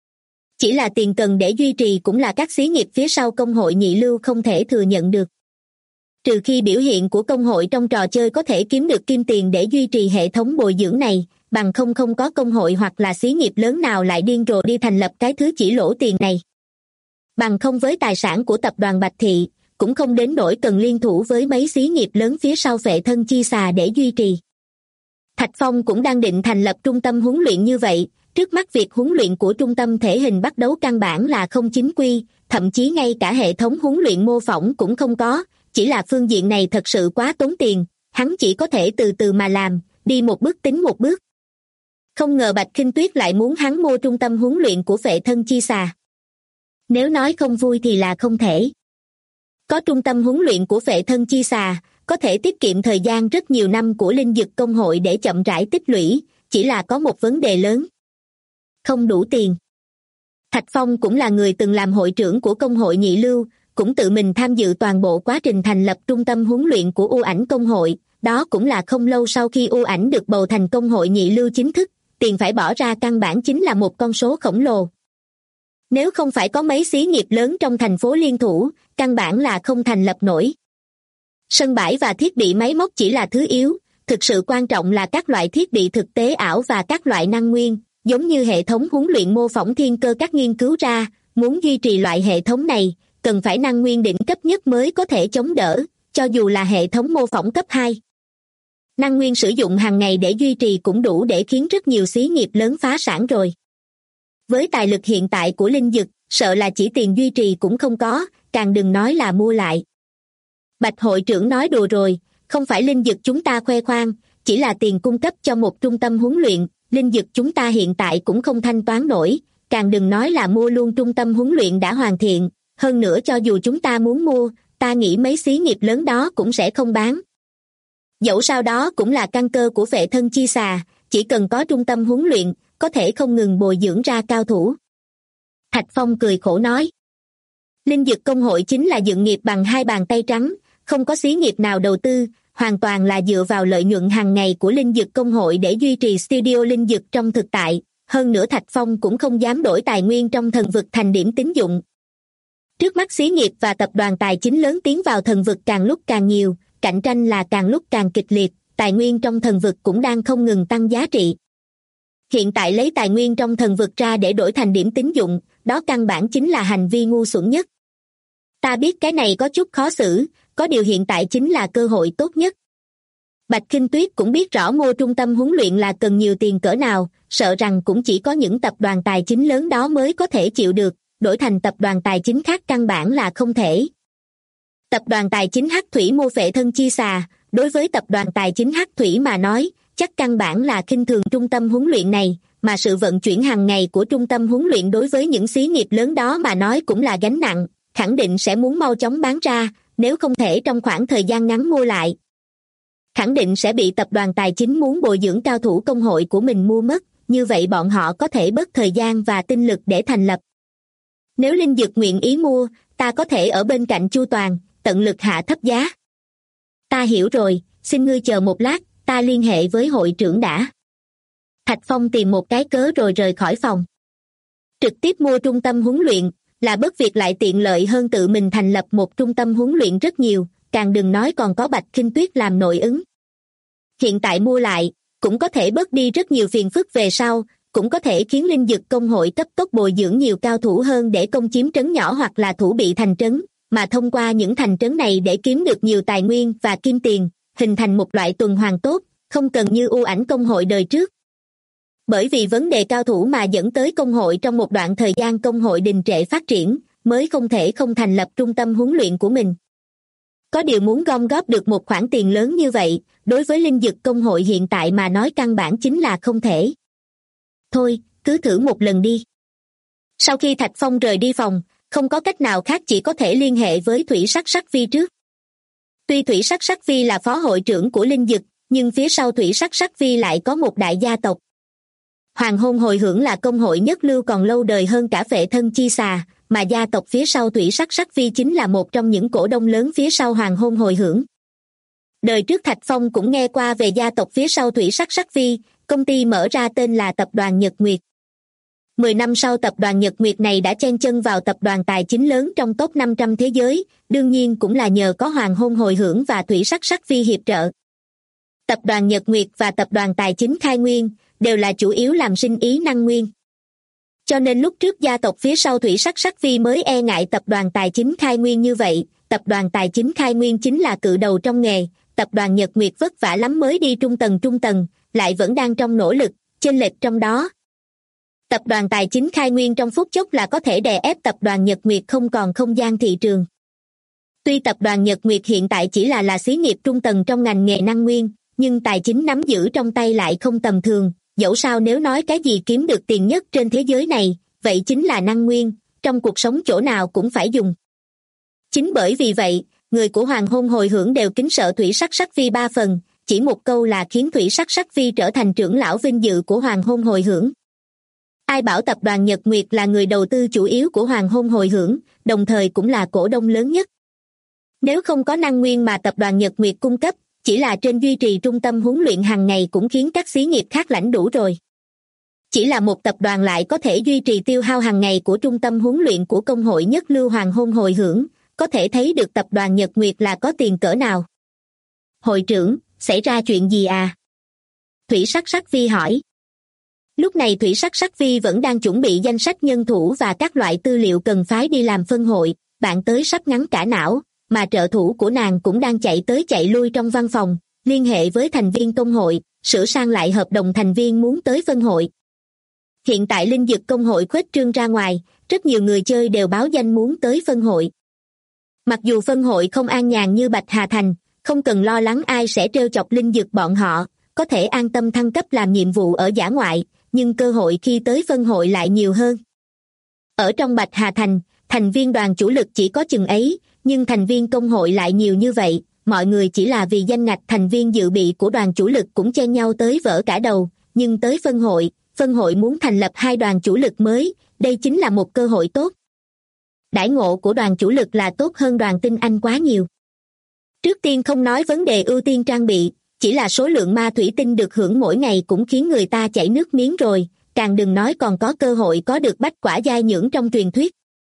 Chỉ là tiền cần để duy trì cũng là các xí nghiệp phía sau công hội nhị lưu không thể thừa nhận được. Trừ khi biểu hiện của công hội trong trò chơi có thể kiếm được kim tiền để duy trì hệ thống bồi dưỡng này, bằng không có công hội hoặc là xí nghiệp lớn nào lại điên rồ đi thành lập cái thứ chỉ lỗ tiền này. Bằng không với tài sản của tập đoàn Bạch Thị, cũng không đến nỗi cần liên thủ với mấy xí nghiệp lớn phía sau Phệ Thân Chi Xà để duy trì. Thạch Phong cũng đang định thành lập trung tâm huấn luyện như vậy, trước mắt việc huấn luyện của trung tâm thể hình bắt đấu căn bản là không chính quy, thậm chí ngay cả hệ thống huấn luyện mô phỏng cũng không có, chỉ là phương diện này thật sự quá tốn tiền, hắn chỉ có thể từ từ mà làm, đi một bước tính một bước. Không ngờ Bạch Kinh Tuyết lại muốn hắn mua trung tâm huấn luyện của Phệ Thân Chi Xà. Nếu nói không vui thì là không thể. Có trung tâm huấn luyện của Phệ Thân Chi Xà, có thể tiết kiệm thời gian rất nhiều năm của Linh Dực Công hội để chậm rãi tích lũy, chỉ là có một vấn đề lớn. Không đủ tiền. Thạch Phong cũng là người từng làm hội trưởng của công hội nhị lưu, cũng tự mình tham dự toàn bộ quá trình thành lập trung tâm huấn luyện của U Ảnh Công hội, đó cũng là không lâu sau khi U Ảnh được bầu thành công hội nhị lưu chính thức, tiền phải bỏ ra căn bản chính là một con số khổng lồ. Nếu không phải có mấy xí nghiệp lớn trong thành phố liên thủ, căn bản là không thành lập nổi. Sân bãi và thiết bị máy móc chỉ là thứ yếu, thực sự quan trọng là các loại thiết bị thực tế ảo và các loại năng nguyên, giống như hệ thống huấn luyện mô phỏng thiên cơ các nghiên cứu ra, muốn duy trì loại hệ thống này, cần phải năng nguyên đỉnh cấp nhất mới có thể chống đỡ, cho dù là hệ thống mô phỏng cấp 2. Năng nguyên sử dụng hàng ngày để duy trì cũng đủ để khiến rất nhiều xí nghiệp lớn phá sản rồi. Với tài lực hiện tại của Linh Dực, sợ là chỉ tiền duy trì cũng không có, càng đừng nói là mua lại. Bạch hội trưởng nói đùa rồi, không phải Linh Dực chúng ta khoe khoang, chỉ là tiền cung cấp cho một trung tâm huấn luyện, Linh Dực chúng ta hiện tại cũng không thanh toán nổi, càng đừng nói là mua luôn trung tâm huấn luyện đã hoàn thiện, hơn nữa cho dù chúng ta muốn mua, ta nghĩ mấy xí nghiệp lớn đó cũng sẽ không bán. Dẫu sao đó cũng là căn cơ của Phệ Thân Chi Xà, chỉ cần có trung tâm huấn luyện, có thể không ngừng bồi dưỡng ra cao thủ. Thạch Phong cười khổ nói. Linh Dực Công hội chính là dựng nghiệp bằng hai bàn tay trắng, không có xí nghiệp nào đầu tư, hoàn toàn là dựa vào lợi nhuận hàng ngày của Linh Dực Công hội để duy trì studio Linh Dực trong thực tại, hơn nữa Thạch Phong cũng không dám đổi tài nguyên trong thần vực thành điểm tín dụng. Trước mắt xí nghiệp và tập đoàn tài chính lớn tiến vào thần vực càng lúc càng nhiều, cạnh tranh là càng lúc càng kịch liệt, tài nguyên trong thần vực cũng đang không ngừng tăng giá trị. Hiện tại lấy tài nguyên trong thần vực ra để đổi thành điểm tín dụng, đó căn bản chính là hành vi ngu xuẩn nhất. Ta biết cái này có chút khó xử, có điều hiện tại chính là cơ hội tốt nhất. Bạch Kinh Tuyết cũng biết rõ mua trung tâm huấn luyện là cần nhiều tiền cỡ nào, sợ rằng cũng chỉ có những tập đoàn tài chính lớn đó mới có thể chịu được, đổi thành tập đoàn tài chính khác căn bản là không thể. Tập đoàn tài chính Hắc Thủy mua Phệ Thân Chi Xà, đối với tập đoàn tài chính Hắc Thủy mà nói, chắc căn bản là khinh thường trung tâm huấn luyện này, mà sự vận chuyển hàng ngày của trung tâm huấn luyện đối với những xí nghiệp lớn đó mà nói cũng là gánh nặng, khẳng định sẽ muốn mau chóng bán ra, nếu không thể trong khoảng thời gian ngắn mua lại. Khẳng định sẽ bị tập đoàn tài chính muốn bồi dưỡng cao thủ công hội của mình mua mất, như vậy bọn họ có thể bớt thời gian và tinh lực để thành lập. Nếu Linh Dực nguyện ý mua, ta có thể ở bên cạnh chu toàn, tận lực hạ thấp giá. Ta hiểu rồi, xin ngươi chờ một lát, ta liên hệ với hội trưởng đã. Thạch Phong tìm một cái cớ rồi rời khỏi phòng. Trực tiếp mua trung tâm huấn luyện, là bất việc lại tiện lợi hơn tự mình thành lập một trung tâm huấn luyện rất nhiều, càng đừng nói còn có Bạch Kinh Tuyết làm nội ứng. Hiện tại mua lại, cũng có thể bớt đi rất nhiều phiền phức về sau, cũng có thể khiến Linh Dực Công hội cấp tốc bồi dưỡng nhiều cao thủ hơn để công chiếm trấn nhỏ hoặc là thủ bị thành trấn, mà thông qua những thành trấn này để kiếm được nhiều tài nguyên và kim tiền, hình thành một loại tuần hoàn tốt, không cần như u ảnh công hội đời trước. Bởi vì vấn đề cao thủ mà dẫn tới công hội trong một đoạn thời gian công hội đình trệ phát triển, mới không thể không thành lập trung tâm huấn luyện của mình. Có điều muốn gom góp được một khoản tiền lớn như vậy, đối với linh dực công hội hiện tại mà nói căn bản chính là không thể. Thôi, cứ thử một lần đi. Sau khi Thạch Phong rời đi phòng, không có cách nào khác chỉ có thể liên hệ với Thủy Sắc Sắc Vi trước. Tuy Thủy Sắc Sắc Vi là phó hội trưởng của linh dực, nhưng phía sau Thủy Sắc Sắc Vi lại có một đại gia tộc. Hoàng Hôn Hồi Hưởng là công hội nhất lưu còn lâu đời hơn cả Phệ Thân Chi Xà, mà gia tộc phía sau Thủy Sắc Sắc Vi chính là một trong những cổ đông lớn phía sau Hoàng Hôn Hồi Hưởng. Đời trước Thạch Phong cũng nghe qua về gia tộc phía sau Thủy Sắc Sắc Vi, công ty mở ra tên là Tập đoàn Nhật Nguyệt. 10 năm sau tập đoàn Nhật Nguyệt này đã chen chân vào tập đoàn tài chính lớn trong top 500 thế giới, đương nhiên cũng là nhờ có Hoàng Hôn Hồi Hưởng và Thủy Sắc Sắc Vi hiệp trợ. Tập đoàn Nhật Nguyệt và tập đoàn tài chính Khai Nguyên đều là chủ yếu làm sinh ý năng nguyên. Cho nên lúc trước gia tộc phía sau Thủy Sắc Sắc Vi mới e ngại tập đoàn tài chính Khai Nguyên như vậy. Tập đoàn tài chính Khai Nguyên chính là cự đầu trong nghề, tập đoàn Nhật Nguyệt vất vả lắm mới đi trung tầng, lại vẫn đang trong nỗ lực, chênh lệch trong đó. Tập đoàn tài chính Khai Nguyên trong phút chốc là có thể đè ép tập đoàn Nhật Nguyệt không còn không gian thị trường. Tuy tập đoàn Nhật Nguyệt hiện tại chỉ là xí nghiệp trung tầng trong ngành nghề năng nguyên, nhưng tài chính nắm giữ trong tay lại không tầm thường. Dẫu sao nếu nói cái gì kiếm được tiền nhất trên thế giới này, vậy chính là năng nguyên, trong cuộc sống chỗ nào cũng phải dùng. Chính bởi vì vậy, người của Hoàng Hôn Hồi Hưởng đều kính sợ Thủy Sắc Sắc Vi 3 phần, chỉ một câu là khiến Thủy Sắc Sắc Vi trở thành trưởng lão vinh dự của Hoàng Hôn Hồi Hưởng. Ai bảo tập đoàn Nhật Nguyệt là người đầu tư chủ yếu của Hoàng Hôn Hồi Hưởng, đồng thời cũng là cổ đông lớn nhất. Nếu không có năng nguyên mà tập đoàn Nhật Nguyệt cung cấp, chỉ là trên duy trì trung tâm huấn luyện hàng ngày cũng khiến các xí nghiệp khác lãnh đủ rồi. Chỉ là một tập đoàn lại có thể duy trì tiêu hao hàng ngày của trung tâm huấn luyện của công hội nhất lưu Hoàng Hôn Hồi Hưởng, có thể thấy được tập đoàn Nhật Nguyệt là có tiền cỡ nào. Hội trưởng, xảy ra chuyện gì à? Thủy Sắc Sắc Vi hỏi. Lúc này Thủy Sắc Sắc Vi vẫn đang chuẩn bị danh sách nhân thủ và các loại tư liệu cần phái đi làm phân hội, bạn tới sắp ngắn cả não, mà trợ thủ của nàng cũng đang chạy tới chạy lui trong văn phòng, liên hệ với thành viên công hội, sửa sang lại hợp đồng thành viên muốn tới phân hội. Hiện tại linh dực công hội khuếch trương ra ngoài, rất nhiều người chơi đều báo danh muốn tới phân hội. Mặc dù phân hội không an nhàn như Bạch Hà Thành, không cần lo lắng ai sẽ trêu chọc linh dực bọn họ, có thể an tâm thăng cấp làm nhiệm vụ ở dã ngoại, nhưng cơ hội khi tới phân hội lại nhiều hơn. Ở trong Bạch Hà Thành, thành viên đoàn chủ lực chỉ có chừng ấy, nhưng thành viên công hội lại nhiều như vậy, mọi người chỉ là vì danh ngạch thành viên dự bị của đoàn chủ lực cũng chen nhau tới vỡ cả đầu, nhưng tới phân hội muốn thành lập 2 đoàn chủ lực mới, đây chính là một cơ hội tốt. Đãi ngộ của đoàn chủ lực là tốt hơn đoàn tinh anh quá nhiều. Trước tiên không nói vấn đề ưu tiên trang bị, chỉ là số lượng ma thủy tinh được hưởng mỗi ngày cũng khiến người ta chảy nước miếng rồi, càng đừng nói còn có cơ hội có được bách quả giai nhưỡng trong truyền thuyết.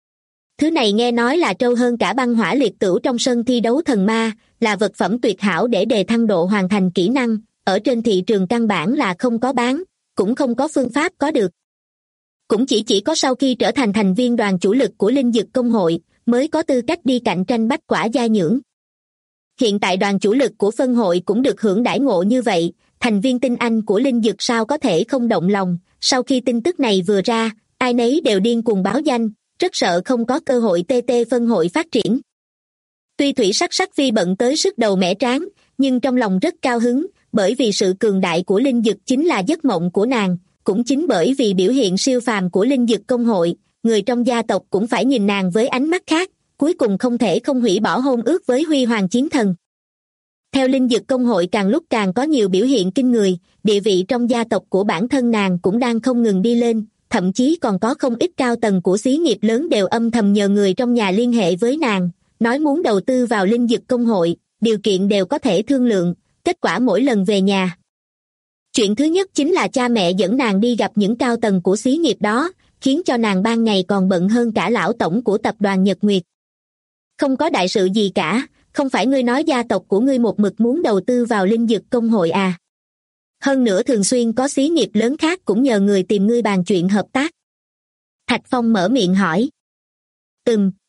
Thứ này nghe nói là trâu hơn cả băng hỏa liệt tửu trong sân thi đấu thần ma, là vật phẩm tuyệt hảo để đề thăng độ hoàn thành kỹ năng, ở trên thị trường căn bản là không có bán, cũng không có phương pháp có được. Cũng chỉ có sau khi trở thành thành viên đoàn chủ lực của linh dực công hội, mới có tư cách đi cạnh tranh bách quả giai nhưỡng. Hiện tại đoàn chủ lực của phân hội cũng được hưởng đãi ngộ như vậy, thành viên tinh anh của linh dực sao có thể không động lòng, sau khi tin tức này vừa ra, ai nấy đều điên cuồng báo danh, rất sợ không có cơ hội TT phân hội phát triển. Tuy Thủy Sắc Sắc Vi bận tới sức đầu mẻ trán, nhưng trong lòng rất cao hứng, bởi vì sự cường đại của linh dực chính là giấc mộng của nàng, cũng chính bởi vì biểu hiện siêu phàm của linh dực công hội, người trong gia tộc cũng phải nhìn nàng với ánh mắt khác, cuối cùng không thể không hủy bỏ hôn ước với Huy Hoàng Chiến Thần. Theo linh dực công hội càng lúc càng có nhiều biểu hiện kinh người, địa vị trong gia tộc của bản thân nàng cũng đang không ngừng đi lên, thậm chí còn có không ít cao tầng của xí nghiệp lớn đều âm thầm nhờ người trong nhà liên hệ với nàng, nói muốn đầu tư vào linh dực công hội, điều kiện đều có thể thương lượng, kết quả mỗi lần về nhà. Chuyện thứ nhất chính là cha mẹ dẫn nàng đi gặp những cao tầng của xí nghiệp đó, khiến cho nàng ban ngày còn bận hơn cả lão tổng của tập đoàn Nhật Nguyệt. Không có đại sự gì cả, không phải ngươi nói gia tộc của ngươi một mực muốn đầu tư vào linh dực công hội à? Hơn nữa thường xuyên có xí nghiệp lớn khác cũng nhờ người tìm ngươi bàn chuyện hợp tác. Thạch Phong mở miệng hỏi.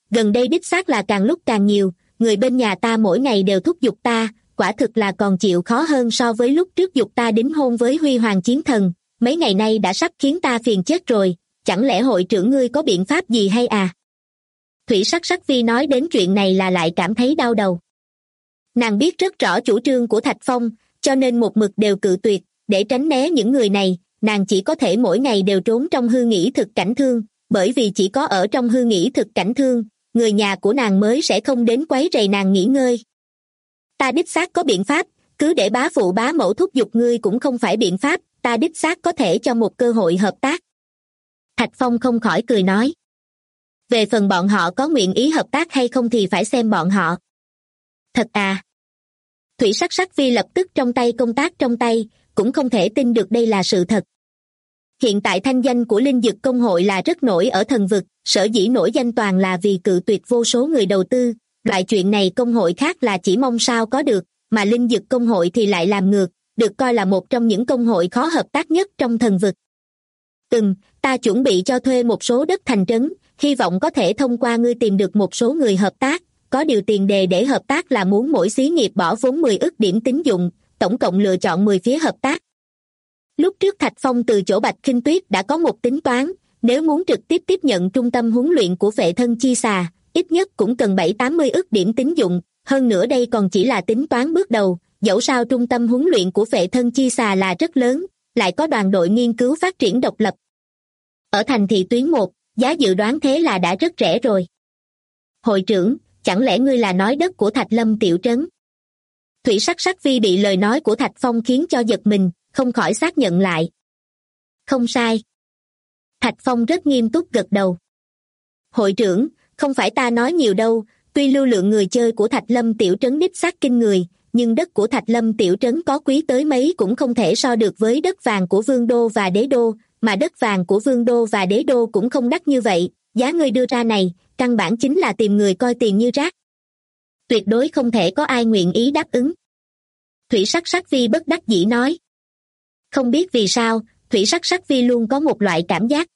gần đây đích xác là càng lúc càng nhiều, người bên nhà ta mỗi ngày đều thúc giục ta, quả thực là còn chịu khó hơn so với lúc trước giục ta đính hôn với Huy Hoàng Chiến Thần, mấy ngày nay đã sắp khiến ta phiền chết rồi, chẳng lẽ hội trưởng ngươi có biện pháp gì hay à? Thủy Sắc Sắc Vi nói đến chuyện này là lại cảm thấy đau đầu. Nàng biết rất rõ chủ trương của Thạch Phong, cho nên một mực đều cự tuyệt, để tránh né những người này, nàng chỉ có thể mỗi ngày đều trốn trong hư nghỉ thực cảnh thương, bởi vì chỉ có ở trong hư nghỉ thực cảnh thương, người nhà của nàng mới sẽ không đến quấy rầy nàng nghỉ ngơi. Ta đích xác có biện pháp, cứ để bá phụ bá mẫu thúc giục ngươi cũng không phải biện pháp, ta đích xác có thể cho một cơ hội hợp tác. Thạch Phong không khỏi cười nói. Về phần bọn họ có nguyện ý hợp tác hay không thì phải xem bọn họ. Thật à? Thủy Sắc Sắc Vi lập tức trong tay công tác trong tay, cũng không thể tin được đây là sự thật. Hiện tại thanh danh của Linh Dực Công hội là rất nổi ở thần vực, sở dĩ nổi danh toàn là vì cự tuyệt vô số người đầu tư, loại chuyện này công hội khác là chỉ mong sao có được, mà Linh Dực Công hội thì lại làm ngược, được coi là một trong những công hội khó hợp tác nhất trong thần vực. Ta chuẩn bị cho thuê một số đất thành trấn, hy vọng có thể thông qua ngươi tìm được một số người hợp tác, có điều tiền đề để hợp tác là muốn mỗi xí nghiệp bỏ vốn 10 ức điểm tín dụng, tổng cộng lựa chọn 10 phía hợp tác. Lúc trước Thạch Phong từ chỗ Bạch Khinh Tuyết đã có một tính toán, nếu muốn trực tiếp tiếp nhận trung tâm huấn luyện của Phệ Thân Chi Xà, ít nhất cũng cần 7-80 ức điểm tín dụng, hơn nữa đây còn chỉ là tính toán bước đầu, dẫu sao trung tâm huấn luyện của Phệ Thân Chi Xà là rất lớn, lại có đoàn đội nghiên cứu phát triển độc lập. Ở thành thị tuyến 1, giá dự đoán thế là đã rất rẻ rồi. Hội trưởng, chẳng lẽ ngươi là nói đất của Thạch Lâm tiểu trấn? Thủy Sắc Sắc Vi bị lời nói của Thạch Phong khiến cho giật mình, không khỏi xác nhận lại. Không sai. Thạch Phong rất nghiêm túc gật đầu. Hội trưởng, không phải ta nói nhiều đâu, tuy lưu lượng người chơi của Thạch Lâm tiểu trấn đích xác kinh người, nhưng đất của Thạch Lâm tiểu trấn có quý tới mấy cũng không thể so được với đất vàng của Vương Đô và Đế Đô, mà đất vàng của Vương Đô và Đế Đô cũng không đắt như vậy, giá ngươi đưa ra này, căn bản chính là tìm người coi tiền như rác. Tuyệt đối không thể có ai nguyện ý đáp ứng. Thủy Sắc Sắc Vi bất đắc dĩ nói. Không biết vì sao, Thủy Sắc Sắc Vi luôn có một loại cảm giác.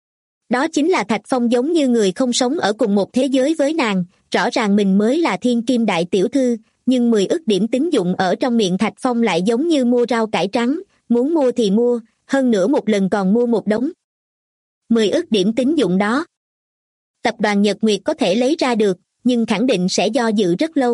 Đó chính là Thạch Phong giống như người không sống ở cùng một thế giới với nàng, rõ ràng mình mới là thiên kim đại tiểu thư, nhưng 10 ức điểm tín dụng ở trong miệng Thạch Phong lại giống như mua rau cải trắng, muốn mua thì mua, hơn nữa một lần còn mua một đống. 10 ức điểm tín dụng đó. Tập đoàn Nhật Nguyệt có thể lấy ra được, nhưng khẳng định sẽ do dự rất lâu.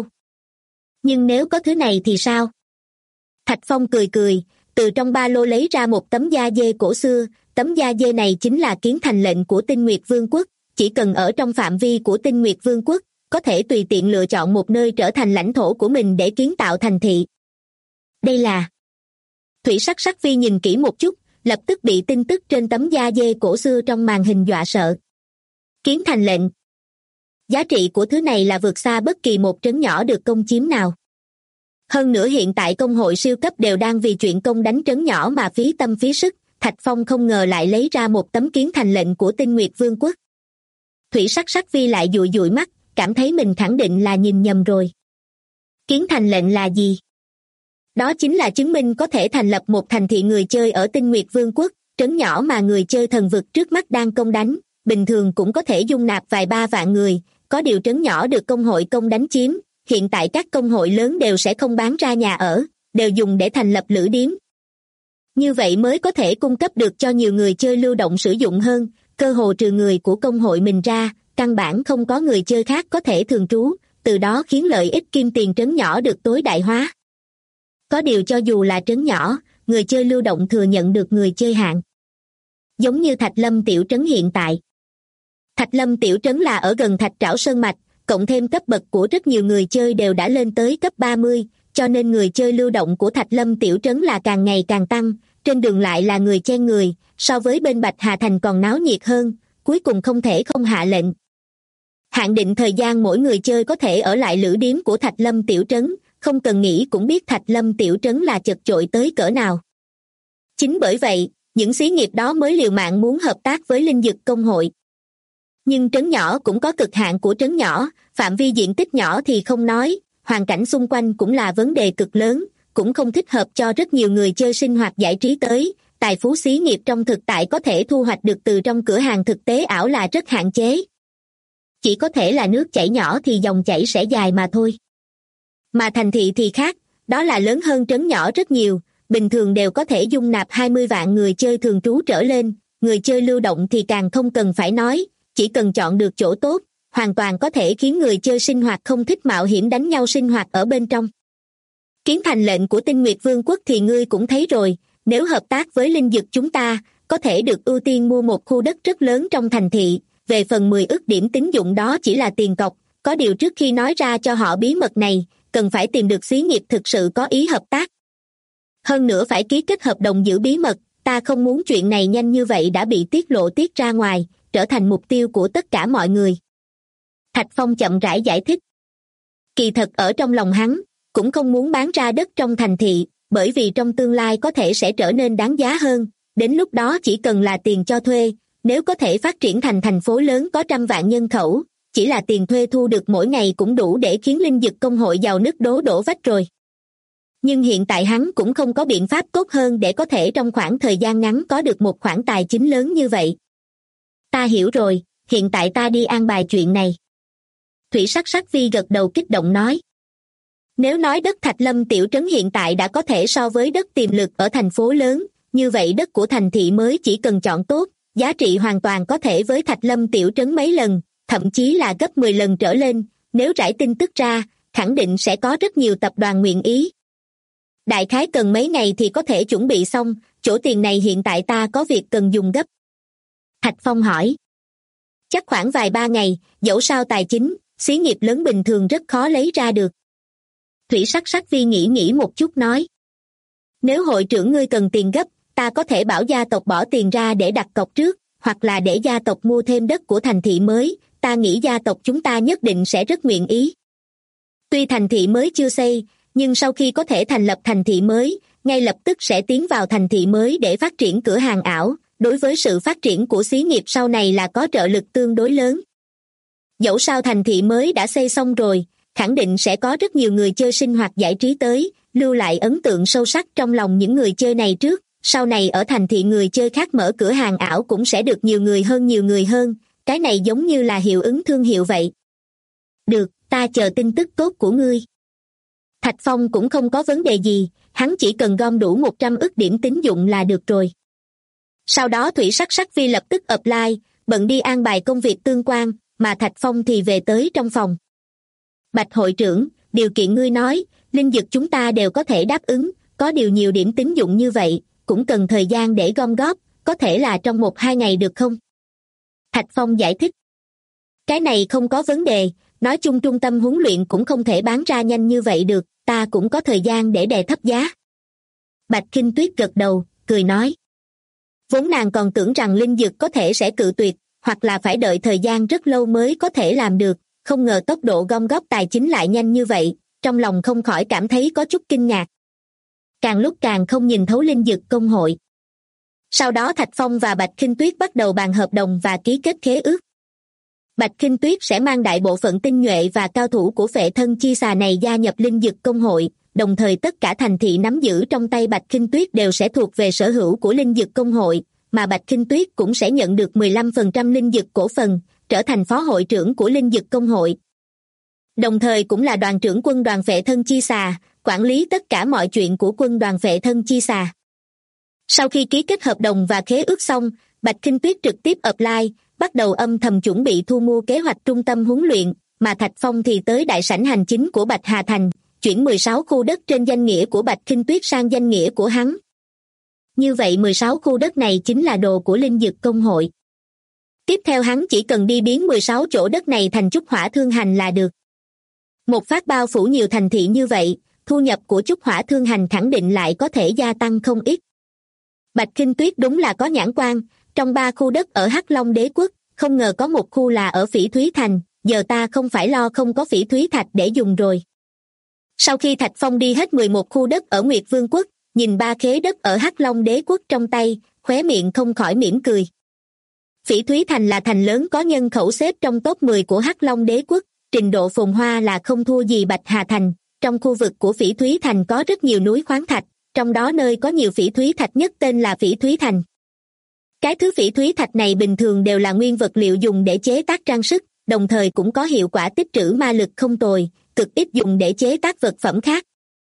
Nhưng nếu có thứ này thì sao? Thạch Phong cười cười, từ trong ba lô lấy ra một tấm da dê cổ xưa, tấm da dê này chính là kiến thành lệnh của Tinh Nguyệt Vương quốc, chỉ cần ở trong phạm vi của Tinh Nguyệt Vương quốc, có thể tùy tiện lựa chọn một nơi trở thành lãnh thổ của mình để kiến tạo thành thị. Đây là... Thủy Sắc Sắc Vi nhìn kỹ một chút, lập tức bị tin tức trên tấm da dê cổ xưa trong màn hình dọa sợ. Kiến thành lệnh. Giá trị của thứ này là vượt xa bất kỳ một trấn nhỏ được công chiếm nào. Hơn nữa hiện tại công hội siêu cấp đều đang vì chuyện công đánh trấn nhỏ mà phí tâm phí sức, Thạch Phong không ngờ lại lấy ra một tấm kiến thành lệnh của Tinh Nguyệt Vương quốc. Thủy Sắc Sắc Vi lại dụi dụi mắt, cảm thấy mình khẳng định là nhìn nhầm rồi. Kiến thành lệnh là gì? Đó chính là chứng minh có thể thành lập một thành thị người chơi ở Tinh Nguyệt Vương quốc, trấn nhỏ mà người chơi thần vực trước mắt đang công đánh, bình thường cũng có thể dung nạp vài ba vạn người, có điều trấn nhỏ được công hội công đánh chiếm, hiện tại các công hội lớn đều sẽ không bán ra nhà ở, đều dùng để thành lập lữ điếm. Như vậy mới có thể cung cấp được cho nhiều người chơi lưu động sử dụng hơn, cơ hồ trừ người của công hội mình ra, căn bản không có người chơi khác có thể thường trú, từ đó khiến lợi ích kim tiền trấn nhỏ được tối đại hóa. Có điều cho dù là trấn nhỏ, người chơi lưu động thừa nhận được người chơi hạn. Giống như Thạch Lâm tiểu trấn hiện tại. Thạch Lâm tiểu trấn là ở gần Thạch Trảo Sơn Mạch, cộng thêm cấp bậc của rất nhiều người chơi đều đã lên tới cấp 30, cho nên người chơi lưu động của Thạch Lâm tiểu trấn là càng ngày càng tăng, trên đường lại là người chen người, so với bên Bạch Hà Thành còn náo nhiệt hơn, cuối cùng không thể không hạ lệnh. Hạn định thời gian mỗi người chơi có thể ở lại lữ điếm của Thạch Lâm tiểu trấn, không cần nghĩ cũng biết Thạch Lâm tiểu trấn là chật chội tới cỡ nào. Chính bởi vậy, những xí nghiệp đó mới liều mạng muốn hợp tác với Linh Dực Công hội. Nhưng trấn nhỏ cũng có cực hạn của trấn nhỏ, phạm vi diện tích nhỏ thì không nói, hoàn cảnh xung quanh cũng là vấn đề cực lớn, cũng không thích hợp cho rất nhiều người chơi sinh hoạt giải trí tới, tài phú xí nghiệp trong thực tại có thể thu hoạch được từ trong cửa hàng thực tế ảo là rất hạn chế. chỉ có thể là nước chảy nhỏ thì dòng chảy sẽ dài mà thôi. Mà thành thị thì khác, đó là lớn hơn trấn nhỏ rất nhiều, bình thường đều có thể dung nạp 20 vạn người chơi thường trú trở lên, người chơi lưu động thì càng không cần phải nói, chỉ cần chọn được chỗ tốt, hoàn toàn có thể khiến người chơi sinh hoạt không thích mạo hiểm đánh nhau sinh hoạt ở bên trong. Kiến Thành lệnh của Tinh Nguyệt Vương quốc thì ngươi cũng thấy rồi, nếu hợp tác với linh dực chúng ta, có thể được ưu tiên mua một khu đất rất lớn trong thành thị, về phần 10 ức điểm tín dụng đó chỉ là tiền cọc, có điều trước khi nói ra cho họ bí mật này, cần phải tìm được xí nghiệp thực sự có ý hợp tác. Hơn nữa phải ký kết hợp đồng giữ bí mật, ta không muốn chuyện này nhanh như vậy đã bị tiết lộ tiết ra ngoài, trở thành mục tiêu của tất cả mọi người. Thạch Phong chậm rãi giải thích. Kỳ thật ở trong lòng hắn, cũng không muốn bán ra đất trong thành thị, bởi vì trong tương lai có thể sẽ trở nên đáng giá hơn, đến lúc đó chỉ cần là tiền cho thuê, nếu có thể phát triển thành thành phố lớn có 100 vạn nhân khẩu, chỉ là tiền thuê thu được mỗi ngày cũng đủ để khiến linh dực công hội giàu nứt đổ vách rồi. Nhưng hiện tại hắn cũng không có biện pháp tốt hơn để có thể trong khoảng thời gian ngắn có được một khoản tài chính lớn như vậy. Ta hiểu rồi, hiện tại ta đi an bài chuyện này. Thủy Sắc Sắc Vi gật đầu kích động nói. Nếu nói đất Thạch Lâm tiểu trấn hiện tại đã có thể so với đất tiềm lực ở thành phố lớn, như vậy đất của thành thị mới chỉ cần chọn tốt, giá trị hoàn toàn có thể với Thạch Lâm tiểu trấn mấy lần, thậm chí là gấp 10 lần trở lên, nếu rải tin tức ra, khẳng định sẽ có rất nhiều tập đoàn nguyện ý. Đại khái cần mấy ngày thì có thể chuẩn bị xong, chỗ tiền này hiện tại ta có việc cần dùng gấp. Thạch Phong hỏi. Chắc khoảng vài 3 ngày, dẫu sao tài chính, xí nghiệp lớn bình thường rất khó lấy ra được. Thủy Sắc Sắc Vi nghĩ một chút nói. Nếu hội trưởng ngươi cần tiền gấp, ta có thể bảo gia tộc bỏ tiền ra để đặt cọc trước, hoặc là để gia tộc mua thêm đất của thành thị mới, ta nghĩ gia tộc chúng ta nhất định sẽ rất nguyện ý. Tuy thành thị mới chưa xây, nhưng sau khi có thể thành lập thành thị mới, ngay lập tức sẽ tiến vào thành thị mới để phát triển cửa hàng ảo, đối với sự phát triển của xí nghiệp sau này là có trợ lực tương đối lớn. Dẫu sao thành thị mới đã xây xong rồi, khẳng định sẽ có rất nhiều người chơi sinh hoạt giải trí tới, lưu lại ấn tượng sâu sắc trong lòng những người chơi này trước, sau này ở thành thị người chơi khác mở cửa hàng ảo cũng sẽ được nhiều người hơn, cái này giống như là hiệu ứng thương hiệu vậy. Được, ta chờ tin tức tốt của ngươi. Thạch Phong cũng không có vấn đề gì, hắn chỉ cần gom đủ 100 ức điểm tín dụng là được rồi. Sau đó Thủy Sắc Sắc Vi lập tức apply, bận đi an bài công việc tương quan, mà Thạch Phong thì về tới trong phòng. Bạch hội trưởng, điều kiện ngươi nói, linh dực chúng ta đều có thể đáp ứng, có điều nhiều điểm tín dụng như vậy, cũng cần thời gian để gom góp, có thể là trong 1-2 ngày được không? Thạch Phong giải thích. Cái này không có vấn đề, nói chung trung tâm huấn luyện cũng không thể bán ra nhanh như vậy được, ta cũng có thời gian để đè thấp giá. Bạch Kinh Tuyết gật đầu, cười nói. Vốn nàng còn tưởng rằng linh dực có thể sẽ cự tuyệt, hoặc là phải đợi thời gian rất lâu mới có thể làm được, không ngờ tốc độ gom góp tài chính lại nhanh như vậy, trong lòng không khỏi cảm thấy có chút kinh ngạc. Càng lúc càng không nhìn thấu linh dực công hội. Sau đó Thạch Phong và Bạch Kinh Tuyết bắt đầu bàn hợp đồng và ký kết khế ước. Bạch Kinh Tuyết sẽ mang đại bộ phận tinh nhuệ và cao thủ của phệ thân chi xà này gia nhập linh dực công hội, đồng thời tất cả thành thị nắm giữ trong tay Bạch Kinh Tuyết đều sẽ thuộc về sở hữu của linh dực công hội, mà Bạch Kinh Tuyết cũng sẽ nhận được 15% linh dực cổ phần, trở thành phó hội trưởng của linh dực công hội. Đồng thời cũng là đoàn trưởng quân đoàn phệ thân chi xà, quản lý tất cả mọi chuyện của quân đoàn phệ thân chi xà. Sau khi ký kết hợp đồng và khế ước xong, Bạch Kinh Tuyết trực tiếp apply, bắt đầu âm thầm chuẩn bị thu mua kế hoạch trung tâm huấn luyện, mà Thạch Phong thì tới đại sảnh hành chính của Bạch Hà Thành, chuyển 16 khu đất trên danh nghĩa của Bạch Kinh Tuyết sang danh nghĩa của hắn. Như vậy 16 khu đất này chính là đồ của linh dực công hội. Tiếp theo hắn chỉ cần đi biến 16 chỗ đất này thành Trúc Hỏa Thương Hành là được. Một phát bao phủ nhiều thành thị như vậy, thu nhập của Trúc Hỏa Thương Hành khẳng định lại có thể gia tăng không ít. Bạch Kinh Tuyết đúng là có nhãn quan, trong 3 khu đất ở Hắc Long Đế Quốc, không ngờ có một khu là ở Phỉ Thúy Thành, giờ ta không phải lo không có phỉ thúy thạch để dùng rồi. Sau khi Thạch Phong đi hết 11 khu đất ở Nguyệt Vương Quốc, nhìn 3 khế đất ở Hắc Long Đế Quốc trong tay, khóe miệng không khỏi mỉm cười. Phỉ Thúy Thành là thành lớn có nhân khẩu xếp trong top 10 của Hắc Long Đế Quốc, trình độ phồn hoa là không thua gì Bạch Hà Thành. Trong khu vực của Phỉ Thúy Thành có rất nhiều núi khoáng thạch, trong đó nơi có nhiều phỉ thúy thạch nhất tên là Phỉ Thúy Thành. Cái thứ phỉ thúy thạch này bình thường đều là nguyên vật liệu dùng để chế tác trang sức, đồng thời cũng có hiệu quả tích trữ ma lực không tồi, cực ít dùng để chế tác vật phẩm khác.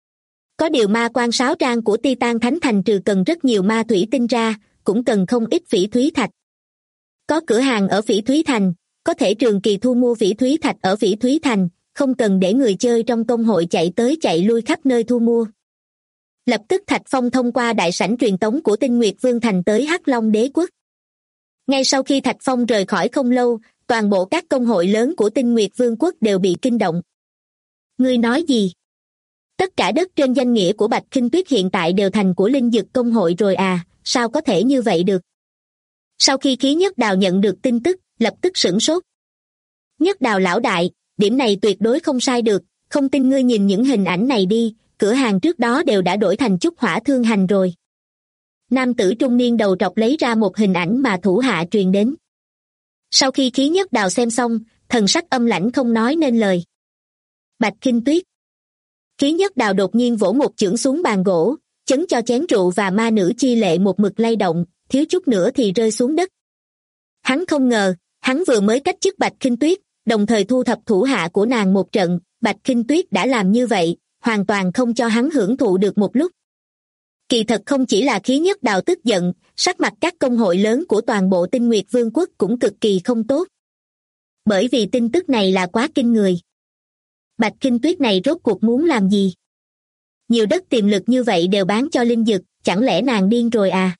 Có điều ma quan sáo trang của Titan Thánh Thành trừ cần rất nhiều ma thủy tinh ra, cũng cần không ít phỉ thúy thạch. Có cửa hàng ở Phỉ Thúy Thành, có thể trường kỳ thu mua phỉ thúy thạch ở Phỉ Thúy Thành, không cần để người chơi trong công hội chạy tới chạy lui khắp nơi thu mua. Lập tức Thạch Phong thông qua đại sảnh truyền tống của Tinh Nguyệt Vương Thành tới Hắc Long Đế Quốc. Ngay sau khi Thạch Phong rời khỏi không lâu, toàn bộ các công hội lớn của Tinh Nguyệt Vương quốc đều bị kinh động. Ngươi nói gì? Tất cả đất trên danh nghĩa của Bạch Khinh Tuyết hiện tại đều thành của Linh Dực công hội rồi à, sao có thể như vậy được? Sau khi Khí Nhất Đào nhận được tin tức, lập tức sửng sốt. Nhất Đào lão đại, điểm này tuyệt đối không sai được, không tin ngươi nhìn những hình ảnh này đi, cửa hàng trước đó đều đã đổi thành Trúc Hỏa Thương Hành rồi. Nam tử trung niên đầu trọc lấy ra một hình ảnh mà thủ hạ truyền đến. Sau khi Khí Nhất Đào xem xong, thần sắc âm lãnh không nói nên lời. Bạch Khinh Tuyết. Khí Nhất Đào đột nhiên vỗ một chưởng xuống bàn gỗ, chấn cho chén rượu và ma nữ chi lệ một mực lay động, thiếu chút nữa thì rơi xuống đất. Hắn không ngờ, hắn vừa mới cách chức Bạch Khinh Tuyết, đồng thời thu thập thủ hạ của nàng một trận, Bạch Khinh Tuyết đã làm như vậy, hoàn toàn không cho hắn hưởng thụ được một lúc. Kỳ thật không chỉ là Khí Nhất Đào tức giận, sắc mặt các công hội lớn của toàn bộ Tinh Nguyệt Vương quốc cũng cực kỳ không tốt. Bởi vì tin tức này là quá kinh người. Bạch Khinh Tuyết này rốt cuộc muốn làm gì? Nhiều đất tiềm lực như vậy đều bán cho Linh Dực, chẳng lẽ nàng điên rồi à?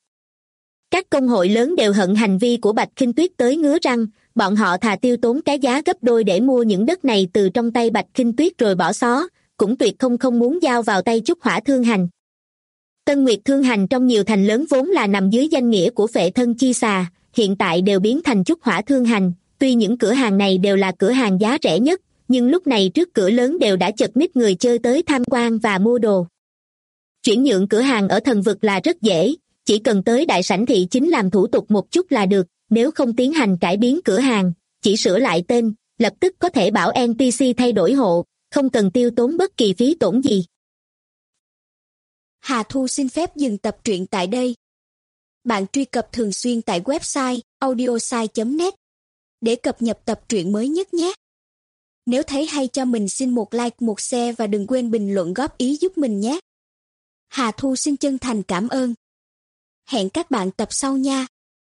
Các công hội lớn đều hận hành vi của Bạch Khinh Tuyết tới ngứa răng, bọn họ thà tiêu tốn cái giá gấp đôi để mua những đất này từ trong tay Bạch Khinh Tuyết rồi bỏ xó, cũng tuyệt không muốn giao vào tay Trúc Hỏa Thương Hành. Tân Nguyệt Thương Hành trong nhiều thành lớn vốn là nằm dưới danh nghĩa của Phệ Thân Chi Xà, hiện tại đều biến thành Trúc Hỏa Thương Hành, tuy những cửa hàng này đều là cửa hàng giá rẻ nhất, nhưng lúc này trước cửa lớn đều đã chật ních người chơi tới tham quan và mua đồ. Chuyển nhượng cửa hàng ở thần vực là rất dễ, chỉ cần tới đại sảnh thị chính làm thủ tục một chút là được, nếu không tiến hành cải biến cửa hàng, chỉ sửa lại tên, lập tức có thể bảo NPC thay đổi hộ, không cần tiêu tốn bất kỳ phí tổn gì. Hà Thu xin phép dừng tập truyện tại đây. Bạn truy cập thường xuyên tại website audiosai.net để cập nhật tập truyện mới nhất nhé. Nếu thấy hay cho mình xin một like, một share và đừng quên bình luận góp ý giúp mình nhé. Hà Thu xin chân thành cảm ơn. Hẹn các bạn tập sau nha.